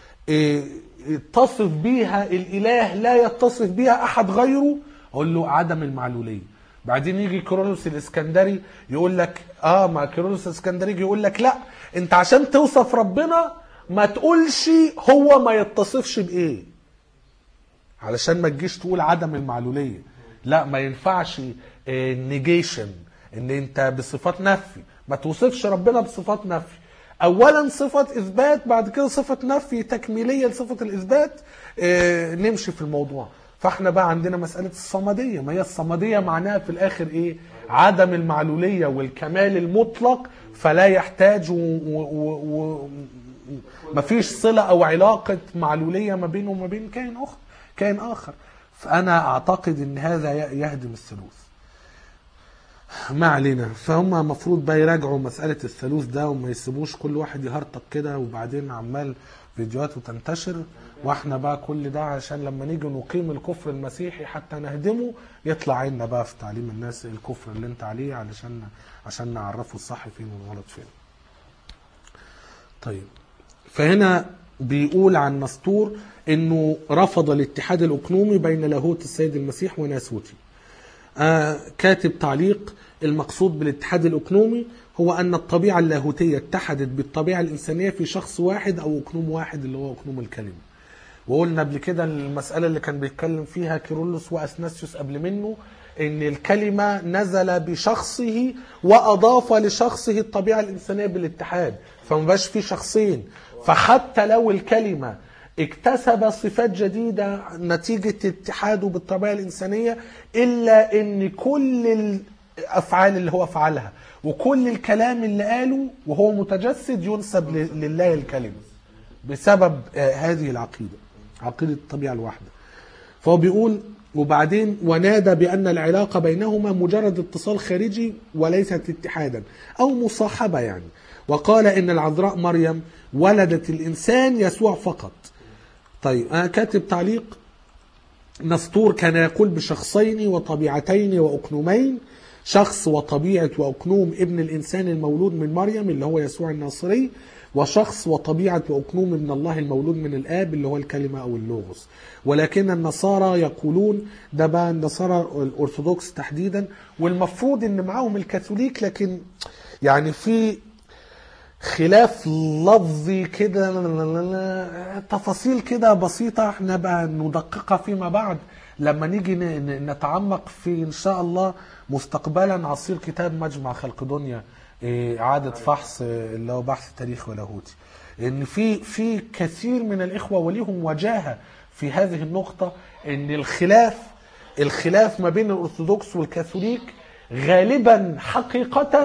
يتصف بيها الاله لا يتصف بيها احد غيره، اقول له عدم المعلولية. بعدين يجي كيرلس الاسكندري يقول لك ما كيرلس الاسكندري يقول لك لا، انت عشان توصف ربنا ما تقولش هو ما يتصفش بايه، علشان ما تجيش تقول عدم المعلولية. لا، ما ينفعش نيجيشن، ان انت بصفات نفي ما توصفش ربنا بصفات نفي. اولا صفة اثبات، بعد كده صفة نفي تكميلية لصفة الاثبات، نمشي في الموضوع. فاحنا بقى عندنا مسألة الصمدية. ما هي الصمدية معناها في الاخر ايه؟ عدم المعلولية والكمال المطلق، فلا يحتاج مفيش صلة او علاقة معلولية ما بينه وما بين كائن اخر. فانا اعتقد ان هذا يهدم الثالوث. ما علينا. فهم مفروض بقى يراجعوا مسألة الثالوث ده وما يسيبوش كل واحد يهرطق كده وبعدين عمال فيديوهاته تنتشر، واحنا بقى كل ده عشان لما نيجي نقيم الكفر المسيحي حتى نهدمه يطلع عنا بقى في تعليم الناس الكفر اللي انت عليه، عشان نعرفه الصح فين والغلط فين. طيب، فهنا بيقول عن نسطور انه رفض الاتحاد الاقنومي بين لاهوت السيد المسيح وناسوته. كاتب تعليق: المقصود بالاتحاد الاقنومي هو ان الطبيعة اللاهوتية اتحدت بالطبيعة الانسانية في شخص واحد او اقنوم واحد اللي هو اقنوم الكلمة. وقلنا قبل كده المسألة اللي كان بيتكلم فيها كيرلس واثناسيوس قبل منه، ان الكلمة نزل بشخصه واضاف لشخصه الطبيعة الانسانية بالاتحاد، فمبقاش في شخصين. فحتى لو الكلمة اكتسب صفات جديدة نتيجة اتحاده بالطبيعة الإنسانية، إلا أن كل الأفعال اللي هو فعلها وكل الكلام اللي قاله وهو متجسد ينسب لله الكلمة بسبب هذه العقيدة، عقيدة الطبيعة الواحدة. فهو بيقول: وبعدين ونادى بأن العلاقة بينهما مجرد اتصال خارجي وليست اتحادا أو مصاحبة يعني. وقال إن العذراء مريم ولدت الإنسان يسوع فقط. طيب، أنا كاتب تعليق: نسطور كان يقول بشخصين وطبيعتين وأقنومين، شخص وطبيعة وأقنوم ابن الإنسان المولود من مريم اللي هو يسوع الناصري، وشخص وطبيعة وأقنوم ابن الله المولود من الآب اللي هو الكلمة أو اللوغوس. ولكن النصارى يقولون، ده بقى النصارى الأرثوذكس تحديدا، والمفروض إن معاهم الكاثوليك، لكن يعني في خلاف لفظي كده، تفاصيل كده بسيطة احنا بقى ندققها فيما بعد لما نيجي نتعمق في ان شاء الله مستقبلا عصير كتاب مجمع خلقدونيا، اعادة فحص اللي هو بحث تاريخ ولاهوتي. ان في كثير من الاخوة وليهم وجاهة في هذه النقطة، ان الخلاف ما بين الارثوذكس والكاثوليك غالبا حقيقة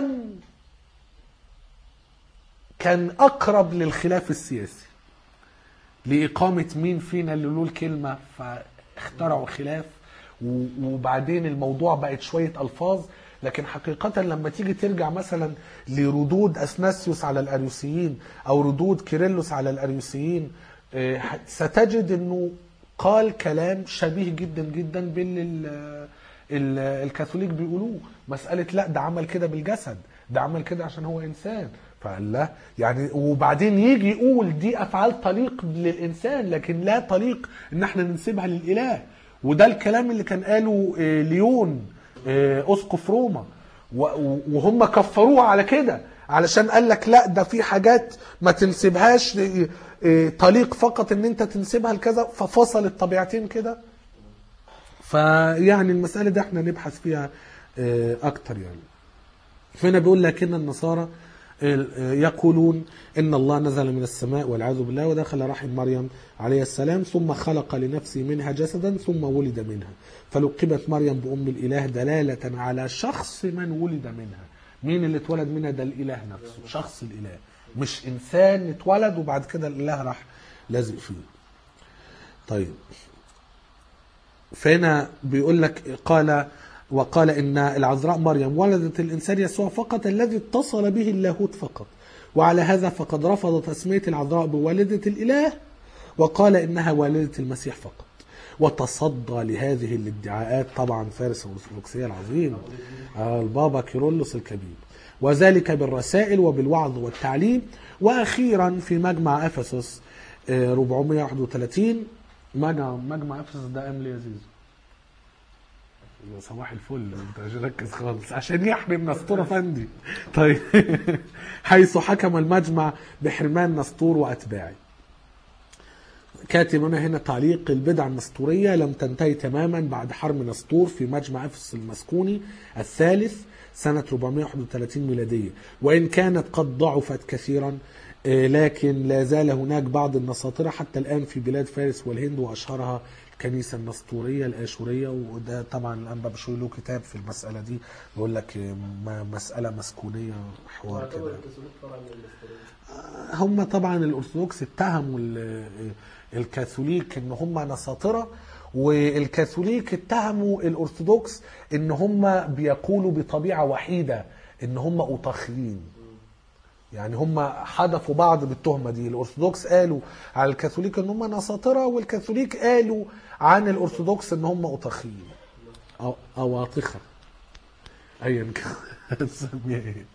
كان أقرب للخلاف السياسي، لإقامة مين فينا اللي له الكلمة، فاخترعوا خلاف وبعدين الموضوع بقت شوية ألفاظ. لكن حقيقة لما تيجي ترجع مثلا لردود أثناسيوس على الأريوسيين أو ردود كيرلس على الأريوسيين، ستجد أنه قال كلام شبيه جدا جدا باللي الكاثوليك بيقولوه. مسألة لا ده عمل كده بالجسد، ده عمل كده عشان هو إنسان، فالله يعني. وبعدين يجي يقول دي أفعال تليق للإنسان لكن لا تليق إن احنا ننسبها للإله. وده الكلام اللي كان قاله ليون أسقف روما، وهم كفروها على كده علشان قال لك لا ده في حاجات ما تنسبهاش تليق فقط ان انت تنسبها لكذا، ففصل الطبيعتين كده. فيعني المسألة دي احنا نبحث فيها اكتر يعني. فهنا بيقول لكن النصارى يقولون إن الله نزل من السماء والعياذ بالله ودخل رحم مريم عليه السلام ثم خلق لنفسه منها جسدا ثم ولد منها، فلقبت مريم بأم الإله دلالة على شخص من ولد منها، مين اللي اتولد منها؟ ده الاله نفسه، شخص الاله، مش انسان اتولد وبعد كده الاله راح لازق فيه. طيب فهنا بيقول لك وقال إن العذراء مريم ولدت الإنسان يسوع فقط الذي اتصل به اللاهوت فقط، وعلى هذا فقد رفض تسمية العذراء بوالدة الإله وقال إنها والدة المسيح فقط، وتصدى لهذه الادعاءات طبعا فارس الأرثوذكسية العظيم البابا كيرلس الكبير، وذلك بالرسائل وبالوعظ والتعليم. وأخيرا في مجمع أفسس 431 مجمع أفسس ده أملي يا زيزو صباح الفل، انت مش ركز خالص عشان يحرم نسطور افندي. طيب حيث حكم المجمع بحرمان نسطور واتباعه. كاتب هنا تعليق: البدع النسطورية لم تنتهي تماما بعد حرم نسطور في مجمع أفسس المسكوني الثالث سنة 431 ميلادية، وإن كانت قد ضعفت كثيرا لكن لا زال هناك بعض النساطرة حتى الآن في بلاد فارس والهند، وأشهرها الكنيسة النسطورية الآشورية. وده طبعا الأنبا بشوي له كتاب في المسألة دي بيقول لك مسألة مسكونية حوار كده. هم طبعا الأرثوذكس اتهموا الكاثوليك ان هم نساطرة، والكاثوليك اتهموا الأرثوذكس ان هم بيقولوا بطبيعة وحيدة ان هم أوطاخيين. يعني هم حدفوا بعض بالتهمة دي. الأرثوذكس قالوا على الكاثوليك ان هم نساطرة، والكاثوليك قالوا عن الأرثوذكس ان هم أوطاخيين أو أواطخة أيا كان تسميها ايه.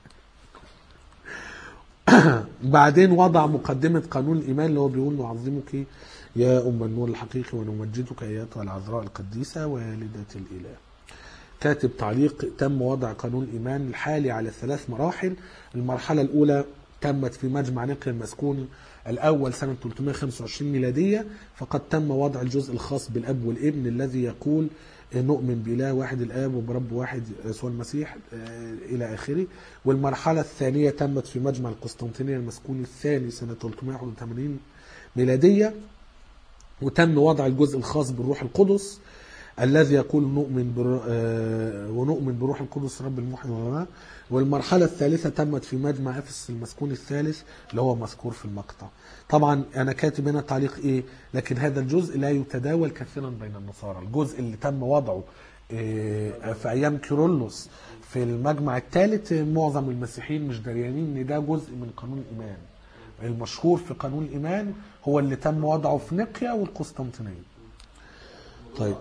بعدين وضع مقدمة قانون الإيمان اللي هو بيقول: نعظمك يا أم النور الحقيقي ونمجدك أيتها العذراء القديسة والدة الإله. كاتب تعليق: تم وضع قانون الإيمان الحالي على 3 مراحل. المرحلة الأولى تمت في مجمع نقيا المسكوني الأول سنة 325 ميلادية، فقد تم وضع الجزء الخاص بالأب والابن الذي يقول نؤمن بإله واحد الآب وبرب واحد يسوع المسيح إلى آخره. والمرحلة الثانية تمت في مجمع القسطنطينية المسكوني الثاني سنة 381 ميلادية، وتم وضع الجزء الخاص بالروح القدس الذي يقول ونؤمن بروح القدس رب المحيي. والمرحلة الثالثة تمت في مجمع أفسس المسكوني الثالث اللي هو مذكور في المقطع. طبعا أنا كاتب هنا تعليق إيه، لكن هذا الجزء لا يتداول كثيرا بين النصارى. الجزء اللي تم وضعه في أيام كيرلس في المجمع الثالث معظم المسيحيين مش دريانين إن ده جزء من قانون الإيمان. المشهور في قانون الإيمان هو اللي تم وضعه في نقيا والقسطنطينية. طيب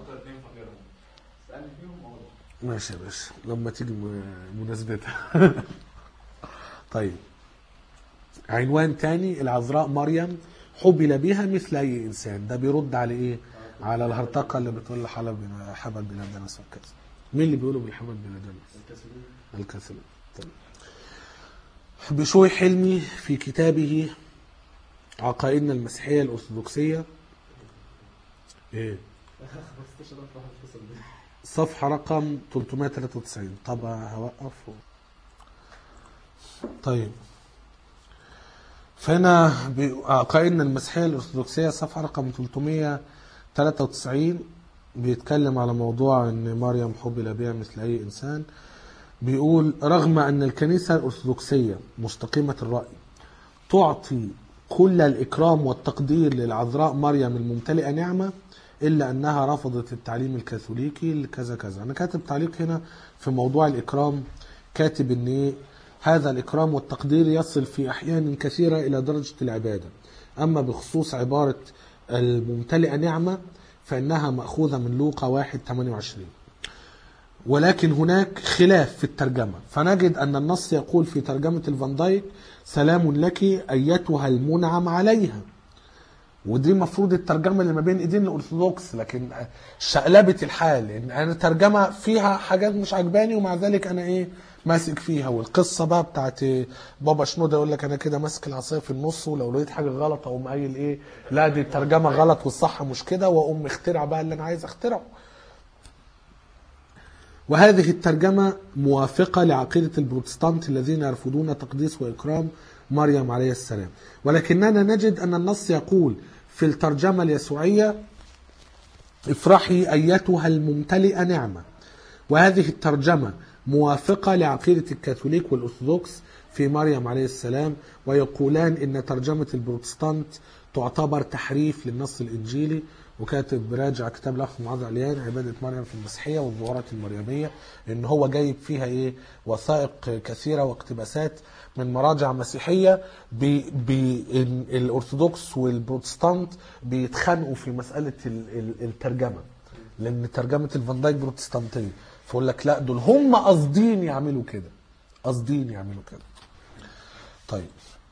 ماشي يا باشا لما تيجي مناسبتها. طيب عنوان تاني: العذراء مريم حبل بها مثل أي إنسان. ده بيرد على إيه؟ على الهرطقة اللي بتقول حبل بلا دنس وكذا. مين اللي بيقولوا بالحبل بلا دنس؟ الكاثوليك. طيب بشوي حلمي في كتابه عقائدنا المسيحية الأرثوذكسية إيه؟ صفحة رقم 393. طبعا هوقف. طيب فهنا عقائدنا المسيحية الأرثوذكسية صفحة رقم 393 بيتكلم على موضوع ان مريم حبل بها مثل اي انسان. بيقول: رغم ان الكنيسة الأرثوذكسية مستقيمة الرأي تعطي كل الإكرام والتقدير للعذراء مريم الممتلئة نعمة، إلا أنها رفضت التعليم الكاثوليكي لكذا كذا. أنا كاتب تعليق هنا في موضوع الإكرام، كاتب أن هذا الإكرام والتقدير يصل في أحيان كثيرة إلى درجة العبادة. أما بخصوص عبارة الممتلئة نعمة فإنها مأخوذة من لوقا 1:28، ولكن هناك خلاف في الترجمة. فنجد أن النص يقول في ترجمة الفان دايك: سلام لك أيتها المنعم عليها. ودي مفروض الترجمة اللي ما بين ايدين الأرثوذكس، لكن شقلبت الحال ان انا ترجمة فيها حاجات مش عجباني ومع ذلك انا ماسك فيها. والقصة بقى بتاعت بابا شنودة يقول لك انا كده ماسك العصاية في النص، ولو لقيت حاجة غلط اقوم قايل لا دي الترجمة غلط والصح مش كده، واقوم اخترع بقى اللي انا عايز اخترعه. وهذه الترجمة موافقة لعقيدة البروتستانت الذين يرفضون تقديس وإكرام مريم عليه السلام. ولكننا نجد أن النص يقول في الترجمة اليسوعية: افرحي أيتها الممتلئة نعمة. وهذه الترجمة موافقة لعقيدة الكاثوليك والأرثوذكس في مريم عليه السلام، ويقولان إن ترجمة البروتستانت تعتبر تحريف للنص الإنجيلي. وكاتب راجع كتاب الأخ معاذ عليان عبادة مريم في المسيحية والظهورات المريمية، إن هو جايب فيها إيه وثائق كثيرة واقتباسات من مراجع مسيحية الأرثوذكس والبروتستانت بيتخانقوا في مسألة الترجمة، لأن ترجمة الفان دايك بروتستانتية، فقول لك لا دول هم قاصدين يعملوا كده، قاصدين يعملوا كده. طيب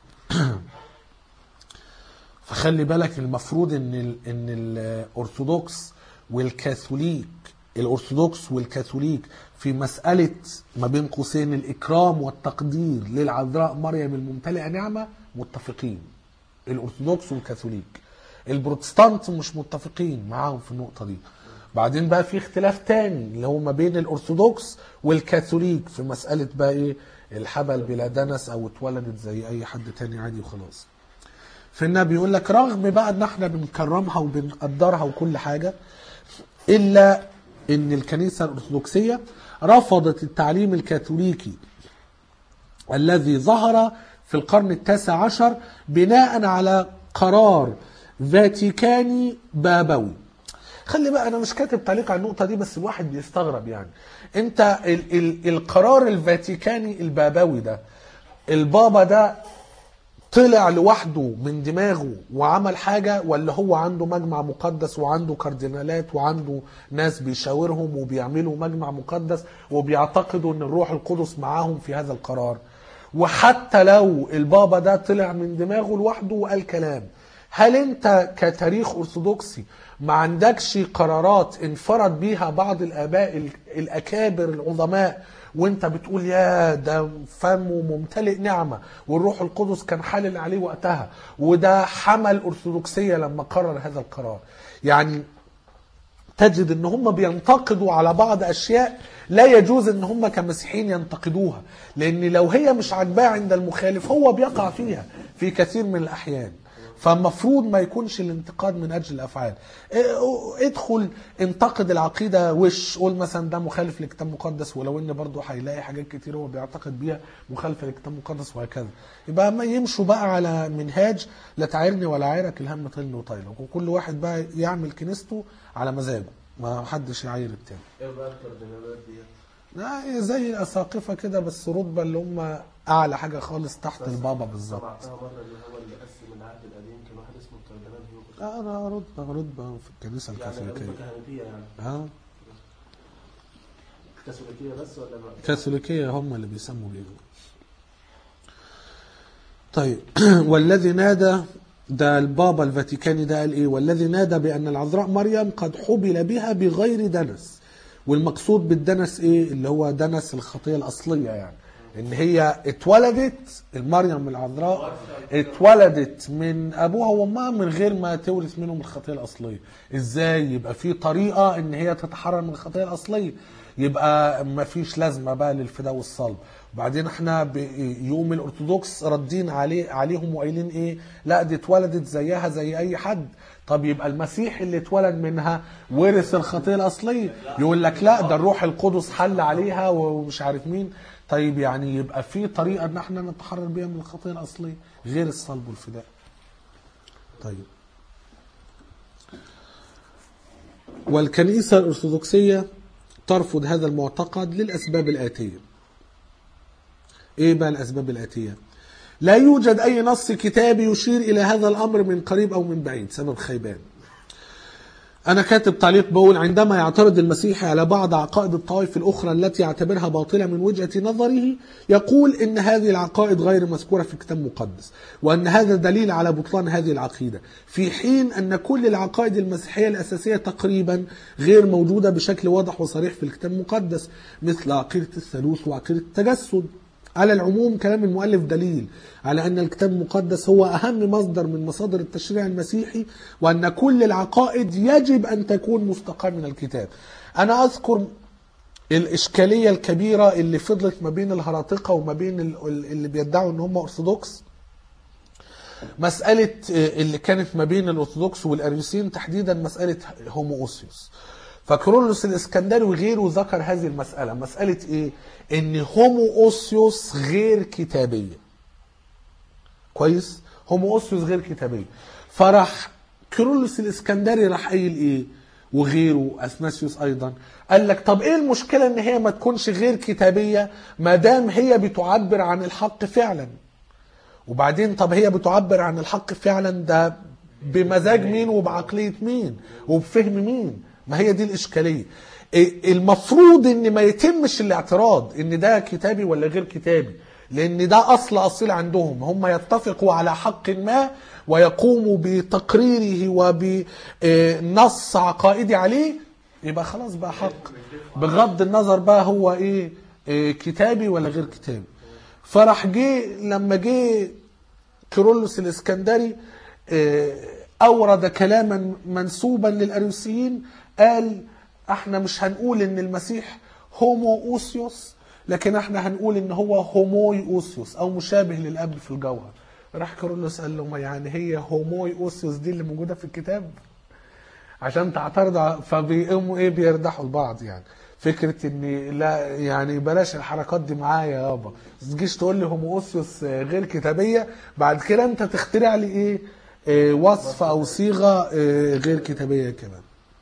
فخلي بالك المفروض ان الارثوذكس والكاثوليك، الارثوذكس والكاثوليك في مسألة ما بين قوسين الإكرام والتقدير للعذراء مريم الممتلئة نعمة متفقين، الارثوذكس والكاثوليك. البروتستانت مش متفقين معاهم في النقطة دي. بعدين بقى في اختلاف تاني اللي هو ما بين الارثوذكس والكاثوليك في مسألة بقى ايه الحبل بلا دنس او اتولدت زي اي حد تاني عادي وخلاص. فإنها بيقول لك رغم بقى ان احنا بنكرمها وبنقدرها وكل حاجة، الا ان الكنيسة الارثوذكسية رفضت التعليم الكاثوليكي الذي ظهر في القرن التاسع عشر بناء على قرار فاتيكاني بابوي. خلي بقى انا مش كاتب تعليق على النقطة دي، بس الواحد بيستغرب يعني انت القرار الفاتيكاني البابوي ده، البابا ده طلع لوحده من دماغه وعمل حاجة، ولا هو عنده مجمع مقدس وعنده كاردينالات وعنده ناس بيشاورهم وبيعملوا مجمع مقدس وبيعتقدوا ان الروح القدس معاهم في هذا القرار؟ وحتى لو البابا ده طلع من دماغه لوحده وقال كلام، هل انت كتاريخ ارثوذكسي ما عندكش قرارات انفرد بيها بعض الآباء الأكابر العظماء وانت بتقول يا ده فمه ممتلئ نعمة والروح القدس كان حالل عليه وقتها، وده حمل أرثوذكسية لما قرر هذا القرار؟ يعني تجد ان هم بينتقدوا على بعض اشياء لا يجوز ان هم كمسيحيين ينتقدوها، لان لو هي مش عاجباه عند المخالف هو بيقع فيها في كثير من الاحيان. فالمفروض ما يكونش الانتقاد من اجل الافعال. ادخل انتقد العقيده وش قول مثلا ده مخالف للكتاب المقدس، ولو ان برضه هيلاقي حاجات كتير هو بيعتقد بيها مخالفه للكتاب المقدس وهكذا. يبقى ما يمشوا بقى على منهاج لا تعيرني ولا عايرك الهم طين وطايلك، وكل واحد بقى يعمل كنيسته على مزاجه، ما حدش يعاير التاني. ايه بقى الكاردينالات دي؟ لا زي الاساقفه كده، بس رتبه اللي هم اعلى حاجه خالص تحت البابا بالظبط. سمعتها مره اللي هو اللي قسم العهد القديم كان واحد اسمه الكاردينال هيوغو. انا رتبه في الكنيسه الكاثوليكيه. يعني كهنوتيه يعني. كاثوليكيه بس ولا ما؟ الكاثوليكيه هم اللي بيسموا بيه. طيب والذي نادى، ده البابا الفاتيكاني ده قال ايه؟ والذي نادى بان العذراء مريم قد حبل بها بغير دنس. والمقصود بالدنس ايه؟ اللي هو دنس الخطيه الاصليه، يعني ان هي اتولدت المريم العذراء اتولدت من ابوها وامها من غير ما تورث منهم الخطيه الاصليه. ازاي؟ يبقى في طريقه ان هي تتحرر من الخطيه الاصليه، يبقى ما فيش لازمه بقى للفداء والصلب. وبعدين احنا يوم الارثوذكس ردين عليهم وقايلين ايه؟ لا دي اتولدت زيها زي اي حد. طب يبقى المسيح اللي اتولد منها ورث الخطيه الاصليه، يقول لك لا ده الروح القدس حل عليها ومش عارف مين. طيب يعني يبقى في طريقه ان احنا نتحرر بيها من الخطيه الاصليه غير الصلب والفداء. طيب والكنيسه الارثوذكسيه ترفض هذا المعتقد للاسباب الاتيه. ايه بقى الاسباب الاتيه؟ لا يوجد اي نص كتابي يشير الى هذا الامر من قريب او من بعيد. سبب خيبان. انا كاتب تعليق بقول عندما يعترض المسيحي على بعض عقائد الطوائف الاخرى التي يعتبرها باطلة من وجهة نظره، يقول ان هذه العقائد غير مذكورة في الكتاب المقدس، وان هذا دليل على بطلان هذه العقيدة، في حين ان كل العقائد المسيحية الاساسية تقريبا غير موجودة بشكل واضح وصريح في الكتاب المقدس، مثل عقيدة الثالوث وعقيدة التجسد. على العموم كلام المؤلف دليل على أن الكتاب المقدس هو أهم مصدر من مصادر التشريع المسيحي، وأن كل العقائد يجب أن تكون مستقاة من الكتاب. أنا أذكر الإشكالية الكبيرة اللي فضلت ما بين الهراطقة وما بين اللي بيدعوا أن هم أرثوذكس، مسألة اللي كانت ما بين الأرثوذكس والأريوسيين تحديدا، مسألة هومووسيوس. فكيرلس الاسكندري وغيره ذكر هذه المسألة، مسألة ايه؟ ان هومو اوسيوس غير كتابية. كويس؟ هومو اوسيوس غير كتابية. فراح كيرلس الاسكندري راح قايل ايه؟ وغيره اثناسيوس ايضا قال لك طب ايه المشكلة ان هي ما تكونش غير كتابية ما دام هي بتعبر عن الحق فعلا؟ وبعدين طب هي بتعبر عن الحق فعلا ده بمزاج مين وبعقلية مين وبفهم مين؟ ما هي دي الإشكالية. المفروض ان ما يتمش الاعتراض ان ده كتابي ولا غير كتابي، لان ده اصيل عندهم، هم يتفقوا على حق ما ويقوموا بتقريره وبنص عقائدي عليه، يبقى خلاص بقى حق، بغض النظر بقى هو ايه كتابي ولا غير كتابي. فرح لما جه كيرلس الاسكندري اورد كلاما منسوبا للاريوسيين، قال احنا مش هنقول ان المسيح هومو اوسيوس، لكن احنا هنقول ان هو هوموي اوسيوس او مشابه للاب في الجوهر. راح كيرلس قال لهم يعني هي هوموي اوسيوس دي اللي موجوده في الكتاب عشان تعترض؟ فبيقوموا ايه بيردحوا لبعض. يعني فكره ان لا يعني بلاش الحركات دي معايا يابا، ما تجيش تقول لي هومو اوسيوس غير كتابيه بعد كده انت تخترع لي ايه وصف او صيغه غير كتابيه كمان.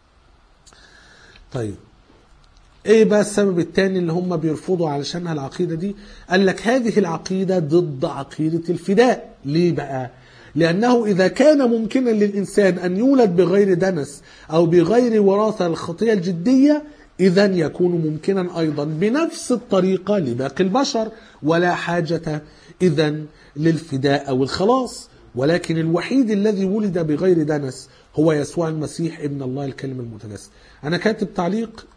طيب ايه بقى السبب الثاني اللي هم بيرفضوا علشانها العقيده دي؟ قال لك هذه العقيده ضد عقيده الفداء. ليه بقى؟ لانه اذا كان ممكنا للانسان ان يولد بغير دنس او بغير وراثه الخطيه الجديه، اذا يكون ممكنا ايضا بنفس الطريقه لباقي البشر، ولا حاجه اذا للفداء او الخلاص. ولكن الوحيد الذي ولد بغير دنس هو يسوع المسيح ابن الله الكلمة المتجسد. أنا كاتب تعليق،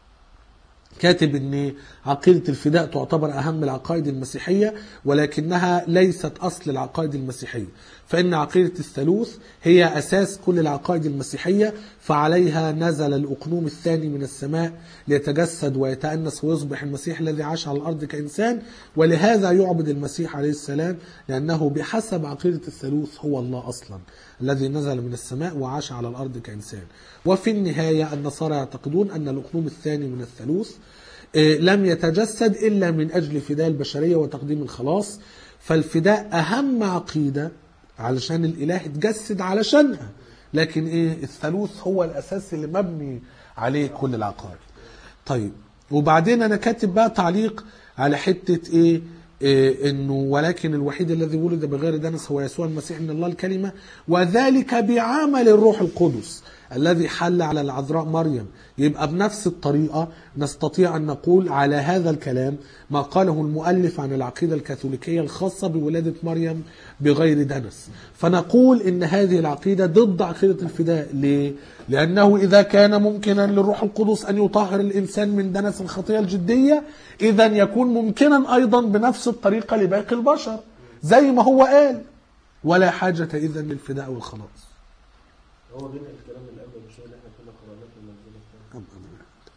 كاتب أن عقيدة الفداء تعتبر أهم العقائد المسيحية، ولكنها ليست أصل العقائد المسيحية، فإن عقيدة الثالوث هي أساس كل العقائد المسيحية، فعليها نزل الأقنوم الثاني من السماء ليتجسد ويتأنس ويصبح المسيح الذي عاش على الأرض كإنسان، ولهذا يعبد المسيح عليه السلام، لأنه بحسب عقيدة الثالوث هو الله أصلا الذي نزل من السماء وعاش على الأرض كإنسان. وفي النهاية النصارى يعتقدون أن الأقنوم الثاني من الثالوث لم يتجسد إلا من أجل فداء البشرية وتقديم الخلاص، فالفداء أهم عقيدة علشان الإله اتجسد علشانها، لكن الثالوث هو الأساس اللي مبني عليه كل العقائد. طيب وبعدين أنا كاتب بقى تعليق على حتة إنه ولكن الوحيد الذي ولد بغير دنس هو يسوع المسيح من الله الكلمة، وذلك بعمل الروح القدس الذي حل على العذراء مريم. يبقى بنفس الطريقة نستطيع أن نقول على هذا الكلام ما قاله المؤلف عن العقيدة الكاثوليكية الخاصة بولادة مريم بغير دنس، فنقول إن هذه العقيدة ضد عقيدة الفداء. ليه؟ لأنه إذا كان ممكنا للروح القدس أن يطهر الإنسان من دنس الخطية الجدية، إذا يكون ممكنا أيضا بنفس الطريقة لباقي البشر، زي ما هو قال ولا حاجة إذا للفداء والخلاص. هو بين الكلام الأول بشوية اللي احنا كنا قرأناه في المنزل.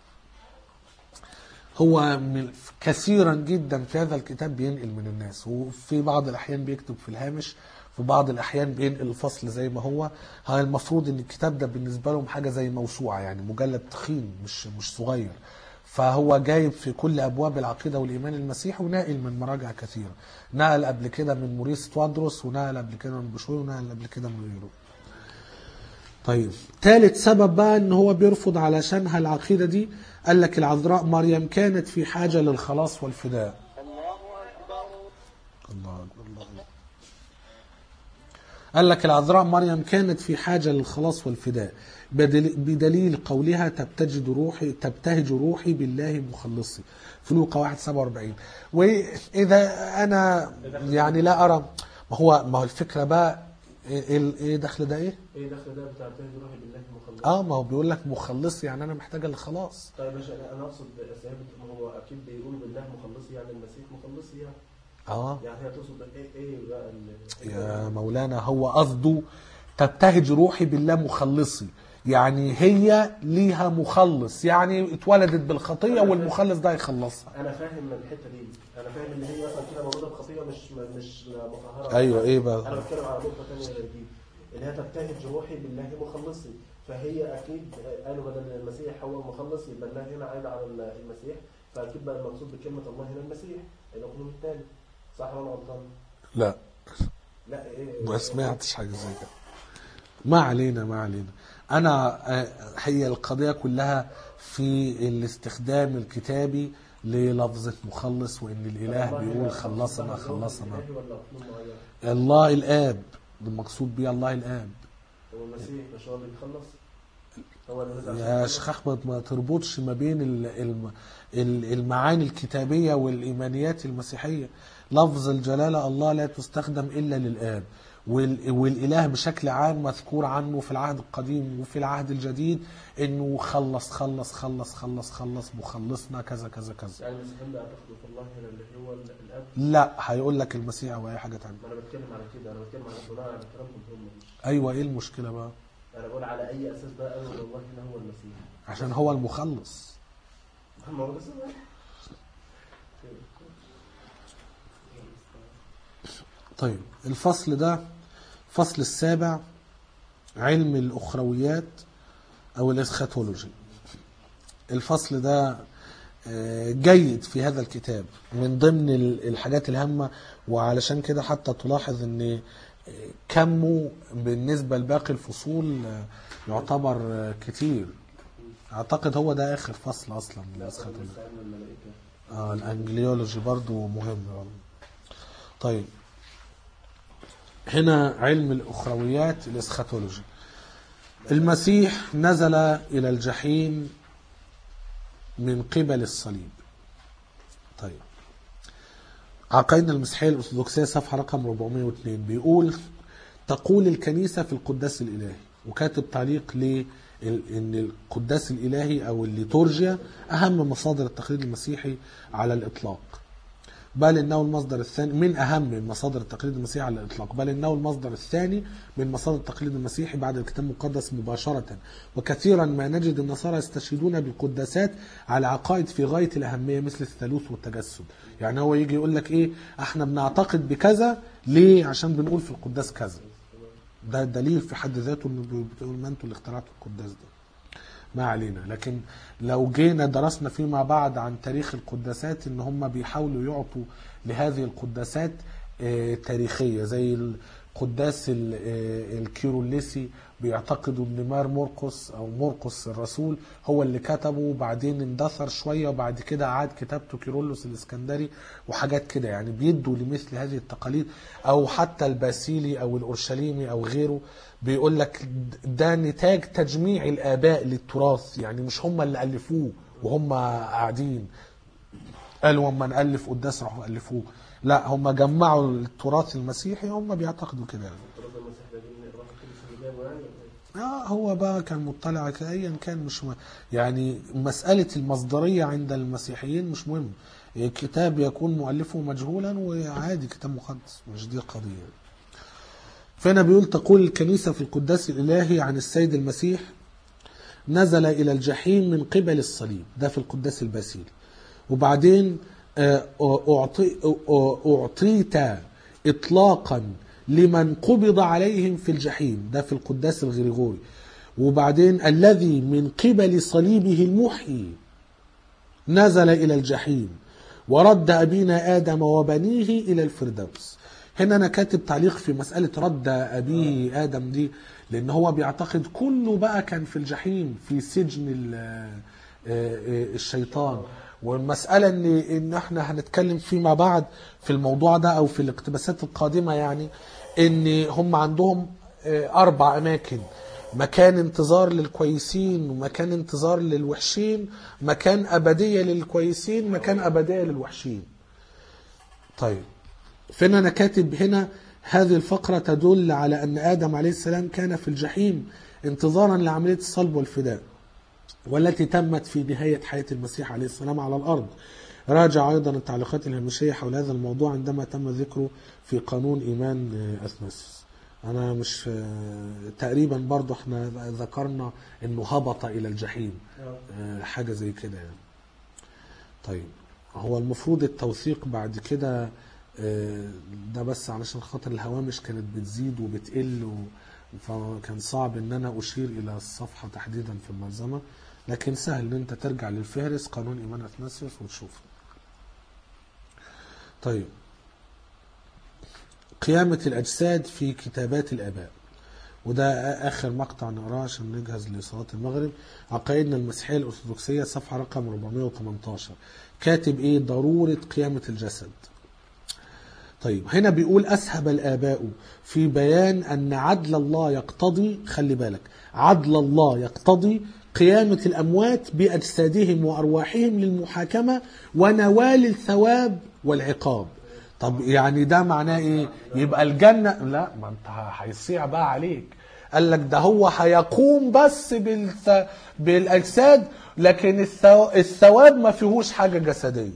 هو كثيرا جدا في هذا الكتاب بينقل من الناس، وفي بعض الأحيان بيكتب في الهامش، في بعض الأحيان بينقل الفصل زي ما هو. المفروض ان الكتاب ده بالنسبة لهم حاجة زي موسوعة، يعني مجلد تخين مش صغير، فهو جايب في كل أبواب العقيدة والإيمان المسيحي وناقل من مراجع كثيرة. نقل قبل كده من موريس توادروس، ونقل قبل كده من بشوي، ونقل قبل كده من غيره. طيب ثالث سبب بقى ان هو بيرفض علشانها العقيدة دي، قال لك العذراء مريم كانت في حاجة للخلاص والفداء. الله أكبر. قال لك العذراء مريم كانت في حاجة للخلاص والفداء بدليل قولها تبتهج روحي بالله مخلصي في لوقا 1:47. وإذا أنا يعني لا أرى، ما هو الفكرة بقى ايه دخل ده ايه دخل ده بتاع تهدي روحي بالله مخلص. ما هو بيقول لك مخلص، يعني انا محتاجه للخلاص. طيب ماشي، انا اقصد ما هو اكيد بيقول بالله مخلصي، يعني المسيح مخلصي يعني. يعني هي تقصد ايه بقى يا مولانا؟ هو قصده تبتهج روحي بالله مخلصي، يعني هي ليها مخلص، يعني اتولدت بالخطيه والمخلص ده يخلصها. انا فاهم من الحته دي، انا فاهم ان هي مثلا كده موجوده بخطيه مش مطهره. ايوه ايه بقى؟ انا بتكلم على نقطه ثانيه غير دي، اللي هي تبتهج روحي بالله مخلصي، فهي اكيد قالوا بدل المسيح هو المخلص يبقى الله هنا عايد على المسيح، فاكيد بقى المقصود بكلمه الله هنا المسيح الاقنوم الثاني. صح ولا غلطان؟ لا ما سمعتش حاجه زي كده. ما علينا. انا هي القضيه كلها في الاستخدام الكتابي للفظة مخلص، وان الاله بيقول خلصنا. الله الاب المقصود بيه الله الاب. هو المسيح مش هو اللي بيخلص؟ هو اللي يا شيخ احمد ما تربطش ما بين المعاني الكتابيه والايمانيات المسيحيه. لفظ الجلاله الله لا تستخدم الا للاب، والاله بشكل عام مذكور عنه في العهد القديم وفي العهد الجديد انه خلص مخلصنا كذا كذا كذا. يعني المسيحيين بيعتقدوا في الله هنا اللي هو الاب؟ لا هيقول لك المسيح او اي حاجه ثانيه. انا بتكلم على كده، انا بتكلم على بناء على كلامكم هم. ايوه ايه المشكله بقى؟ انا بقول على اي اساس بقى قالوا الله هنا هو المسيح؟ عشان هو المخلص. طيب الفصل ده فصل السابع، علم الأخرويات أو الإسخاتولوجي. الفصل ده جيد في هذا الكتاب من ضمن الحاجات الهامة، وعلشان كده حتى تلاحظ ان كمه بالنسبة لباقي الفصول يعتبر كتير. اعتقد هو ده اخر فصل اصلا من الإسخاتولوجي. الانجليولوجي برضو مهم. طيب هنا علم الأخرويات الإسخاتولوجي. المسيح نزل إلى الجحيم من قبل الصليب. طيب عقيدة المسيحية الأرثوذكسية صفحة رقم 402 بيقول تقول الكنيسة في القداس الإلهي، وكاتب تعليق لأن القداس الإلهي أو الليتورجيا أهم مصادر التقليد المسيحي على الإطلاق، بل إنه المصدر الثاني من أهم مصادر التقليد المسيحي على الإطلاق، بل إنه المصدر الثاني من مصادر التقليد المسيحي بعد الكتاب المقدس مباشرة. وكثيرا ما نجد النصارى يستشهدون بالقداسات على عقائد في غاية الأهمية مثل الثالوث والتجسد. يعني هو يجي يقول لك إيه، احنا بنعتقد بكذا ليه؟ عشان بنقول في القداس كذا. ده دليل في حد ذاته إنه بتقول ما أنتوا اللي اخترعتوا القداس ده. ما علينا. لكن لو جينا درسنا فيما بعد عن تاريخ القداسات ان هم بيحاولوا يعطوا لهذه القداسات تاريخية، زي القداس الكيروليسي بيعتقدوا ان مار مرقس او مرقس الرسول هو اللي كتبه، وبعدين اندثر شوية وبعد كده عاد كتابته كيرلس الاسكندري وحاجات كده. يعني بيدوا لمثل هذه التقاليد. او حتى الباسيلي او الأورشليمي او غيره بيقول لك ده نتاج تجميع الآباء للتراث، يعني مش هم اللي ألفوه وهم قاعدين قالوا لما نألف قداس راحوا ألفوه، لا هم جمعوا التراث المسيحي، هم بيعتقدوا كده يعني. هو بقى كان مطلع ايا كان، مش يعني مسألة المصدرية عند المسيحيين مش مهم، الكتاب يكون مؤلفه مجهولا وعادي كتاب مقدس، مش دي القضية. فهنا بيقول تقول الكنيسة في القداس الإلهي عن السيد المسيح نزل إلى الجحيم من قبل الصليب، ده في القداس الباسيلي. وبعدين أعطيت إطلاقا لمن قبض عليهم في الجحيم، ده في القداس الغريغوري. وبعدين الذي من قبل صليبه المحيي نزل إلى الجحيم ورد أبينا آدم وبنيه إلى الفردوس. هنا أنا كاتب تعليق في مسألة رد أبيه آدم دي، لأن هو بيعتقد كله بقى كان في الجحيم في سجن الشيطان. والمسألة إن احنا هنتكلم فيما بعد في الموضوع ده أو في الاقتباسات القادمة، يعني إن هم عندهم 4 أماكن: مكان انتظار للكويسين، ومكان انتظار للوحشين، مكان أبدية للكويسين، مكان أبدية للوحشين. طيب فين أنا كاتب هنا هذه الفقرة تدل على أن آدم عليه السلام كان في الجحيم انتظارا لعملية الصلب والفداء، والتي تمت في نهاية حياة المسيح عليه السلام على الأرض. راجع أيضا التعليقات الهامشية حول هذا الموضوع عندما تم ذكره في قانون إيمان أثناسيوس. أنا مش تقريبا برضو احنا ذكرنا أنه هبط إلى الجحيم، حاجة زي كده يعني. طيب هو المفروض التوثيق بعد كده ده بس علشان خاطر الهوامش كانت بتزيد وبتقل فكان صعب ان انا اشير الى الصفحة تحديدا في الملزمة، لكن سهل ان انت ترجع للفهرس قانون ايمان اثناسيوس وتشوفه. طيب، قيامة الاجساد في كتابات الاباء، وده اخر مقطع نقراه عشان نجهز لصلاة المغرب. عقائدنا المسيحية الارثوذكسية صفحة رقم 418. كاتب ايه؟ ضرورة قيامة الجسد. طيب، هنا بيقول أسهب الآباء في بيان أن عدل الله يقتضي، خلي بالك، عدل الله يقتضي قيامة الأموات بأجسادهم وأرواحهم للمحاكمة ونوال الثواب والعقاب. طب يعني ده معناه إيه؟ يبقى الجنة، لا، ما أنت هيصيع بقى عليك. قال لك ده هو هيقوم بس بالأجساد، لكن الثواب ما فيهوش حاجة جسدية.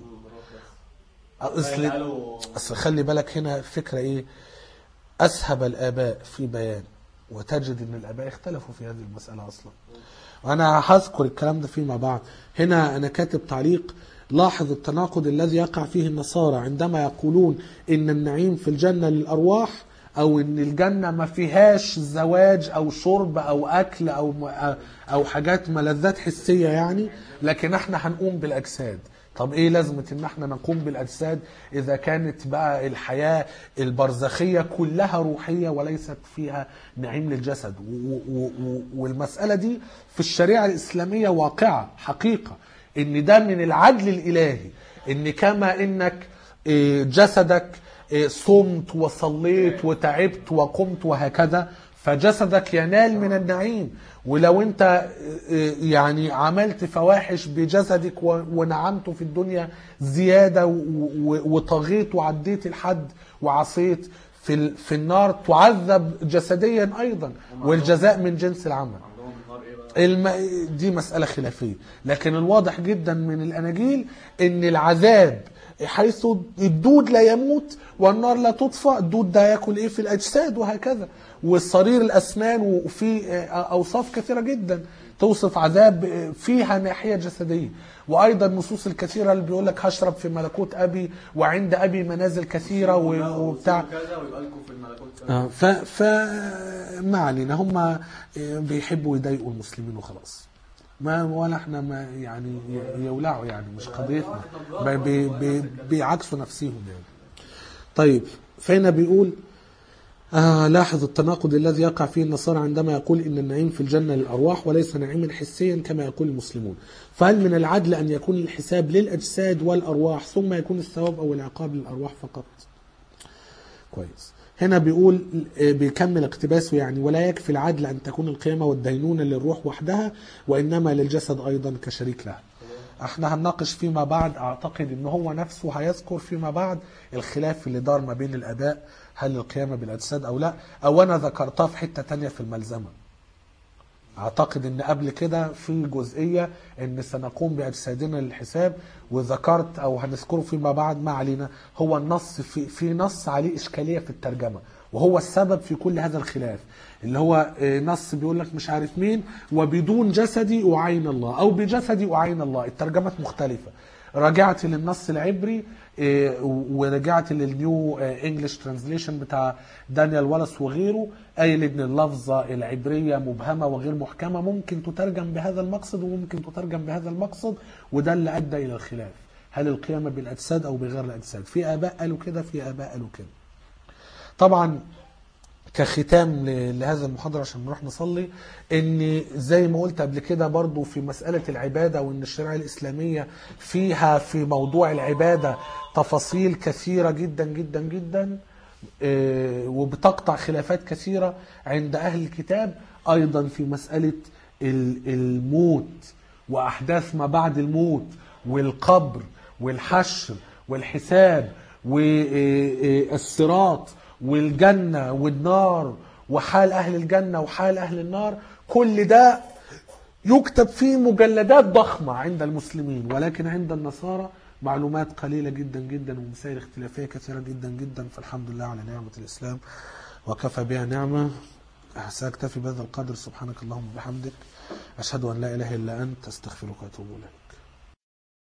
أصل خلي بالك هنا فكرة ايه؟ أسهب الآباء في بيان، وتجد ان الآباء اختلفوا في هذه المسألة أصلا، وأنا هذكر الكلام ده فيما بعد. هنا أنا كاتب تعليق: لاحظ التناقض الذي يقع فيه النصارى عندما يقولون إن النعيم في الجنة للأرواح، أو إن الجنة ما فيهاش زواج أو شرب أو أكل أو حاجات ملذات حسية يعني، لكن احنا هنقوم بالأجساد. طب ايه لازمة ان احنا نقوم بالاجساد اذا كانت بقى الحياة البرزخية كلها روحية وليست فيها نعيم للجسد؟ والمسألة دي في الشريعة الاسلامية واقعة حقيقة، ان ده من العدل الالهي، ان كما انك جسدك صمت وصليت وتعبت وقمت وهكذا، فجسدك ينال من النعيم. ولو انت يعني عملت فواحش بجسدك ونعمت في الدنيا زيادة وطغيت وعديت الحد وعصيت، في النار تعذب جسديا ايضا، والجزاء من جنس العمل. دي مسألة خلافية، لكن الواضح جدا من الاناجيل ان العذاب حيث الدود لا يموت والنار لا تطفأ، الدود ده ياكل ايه في الاجساد وهكذا، والصرير الاسنان، وفي اوصاف كثيره جدا توصف عذاب فيها ناحيه جسديه. وايضا النصوص الكثيره اللي بيقول لك هشرب في ملكوت ابي وعند ابي منازل كثيره وبتاع فما علينا، هم بيحبوا يضايقوا المسلمين وخلاص، ما ولا احنا ما يعني يولعوا، يعني مش قضيتنا، بيعكسوا نفسهم يعني. طيب، فهنا بيقول لاحظ التناقض الذي يقع فيه النصارى عندما يقول إن النعيم في الجنة للأرواح وليس نعيما حسيا كما يقول المسلمون. فهل من العدل أن يكون الحساب للأجساد والأرواح ثم يكون الثواب أو العقاب للأرواح فقط؟ كويس. هنا بيقول بيكمل اقتباسه يعني: ولا يكفي العدل أن تكون القيامة والدينونة للروح وحدها، وإنما للجسد أيضا كشريك لها. احنا هنناقش فيما بعد، اعتقد ان هو نفسه هيذكر فيما بعد الخلاف اللي دار ما بين الاباء، هل القيامة بالاجساد او لا، او انا ذكرتها في حتة تانية في الملزمة. اعتقد ان قبل كده في جزئية ان سنقوم باجسادنا للحساب، وذكرت او هنذكره فيما بعد، ما علينا. هو النص في نص عليه اشكالية في الترجمة، وهو السبب في كل هذا الخلاف، اللي هو نص بيقول لك مش عارف مين وبدون جسدي أعين الله، أو بجسدي أعين الله. الترجمات مختلفة. رجعت للنص العبري ورجعت للنيو انجلش ترانزليشن بتاع دانيال والاس وغيره، قايل ان اللفظة العبرية مبهمة وغير محكمة، ممكن تترجم بهذا المقصد وممكن تترجم بهذا المقصد، وده اللي أدى إلى الخلاف، هل القيامة بالأجساد أو بغير الأجساد. في آباء قالوا كده، في آباء قالوا كده. طبعا كختام لهذا المحاضرة عشان نروح نصلي، ان زي ما قلت قبل كده برضو في مسألة العبادة، وان الشريعة الإسلامية فيها في موضوع العبادة تفاصيل كثيرة جدا جدا جدا، وبتقطع خلافات كثيرة عند أهل الكتاب. أيضا في مسألة الموت وأحداث ما بعد الموت والقبر والحشر والحساب والصراط والجنة والنار وحال أهل الجنة وحال أهل النار، كل ده يكتب فيه مجلدات ضخمة عند المسلمين، ولكن عند النصارى معلومات قليلة جدا جدا ومسائل اختلافية كثيرة جدا جدا. فالحمد لله على نعمة الإسلام وكفى بها نعمة. سأكتفي بهذا القدر. سبحانك اللهم وبحمدك، أشهد أن لا إله إلا أنت، أستغفرك وأتوب إليك.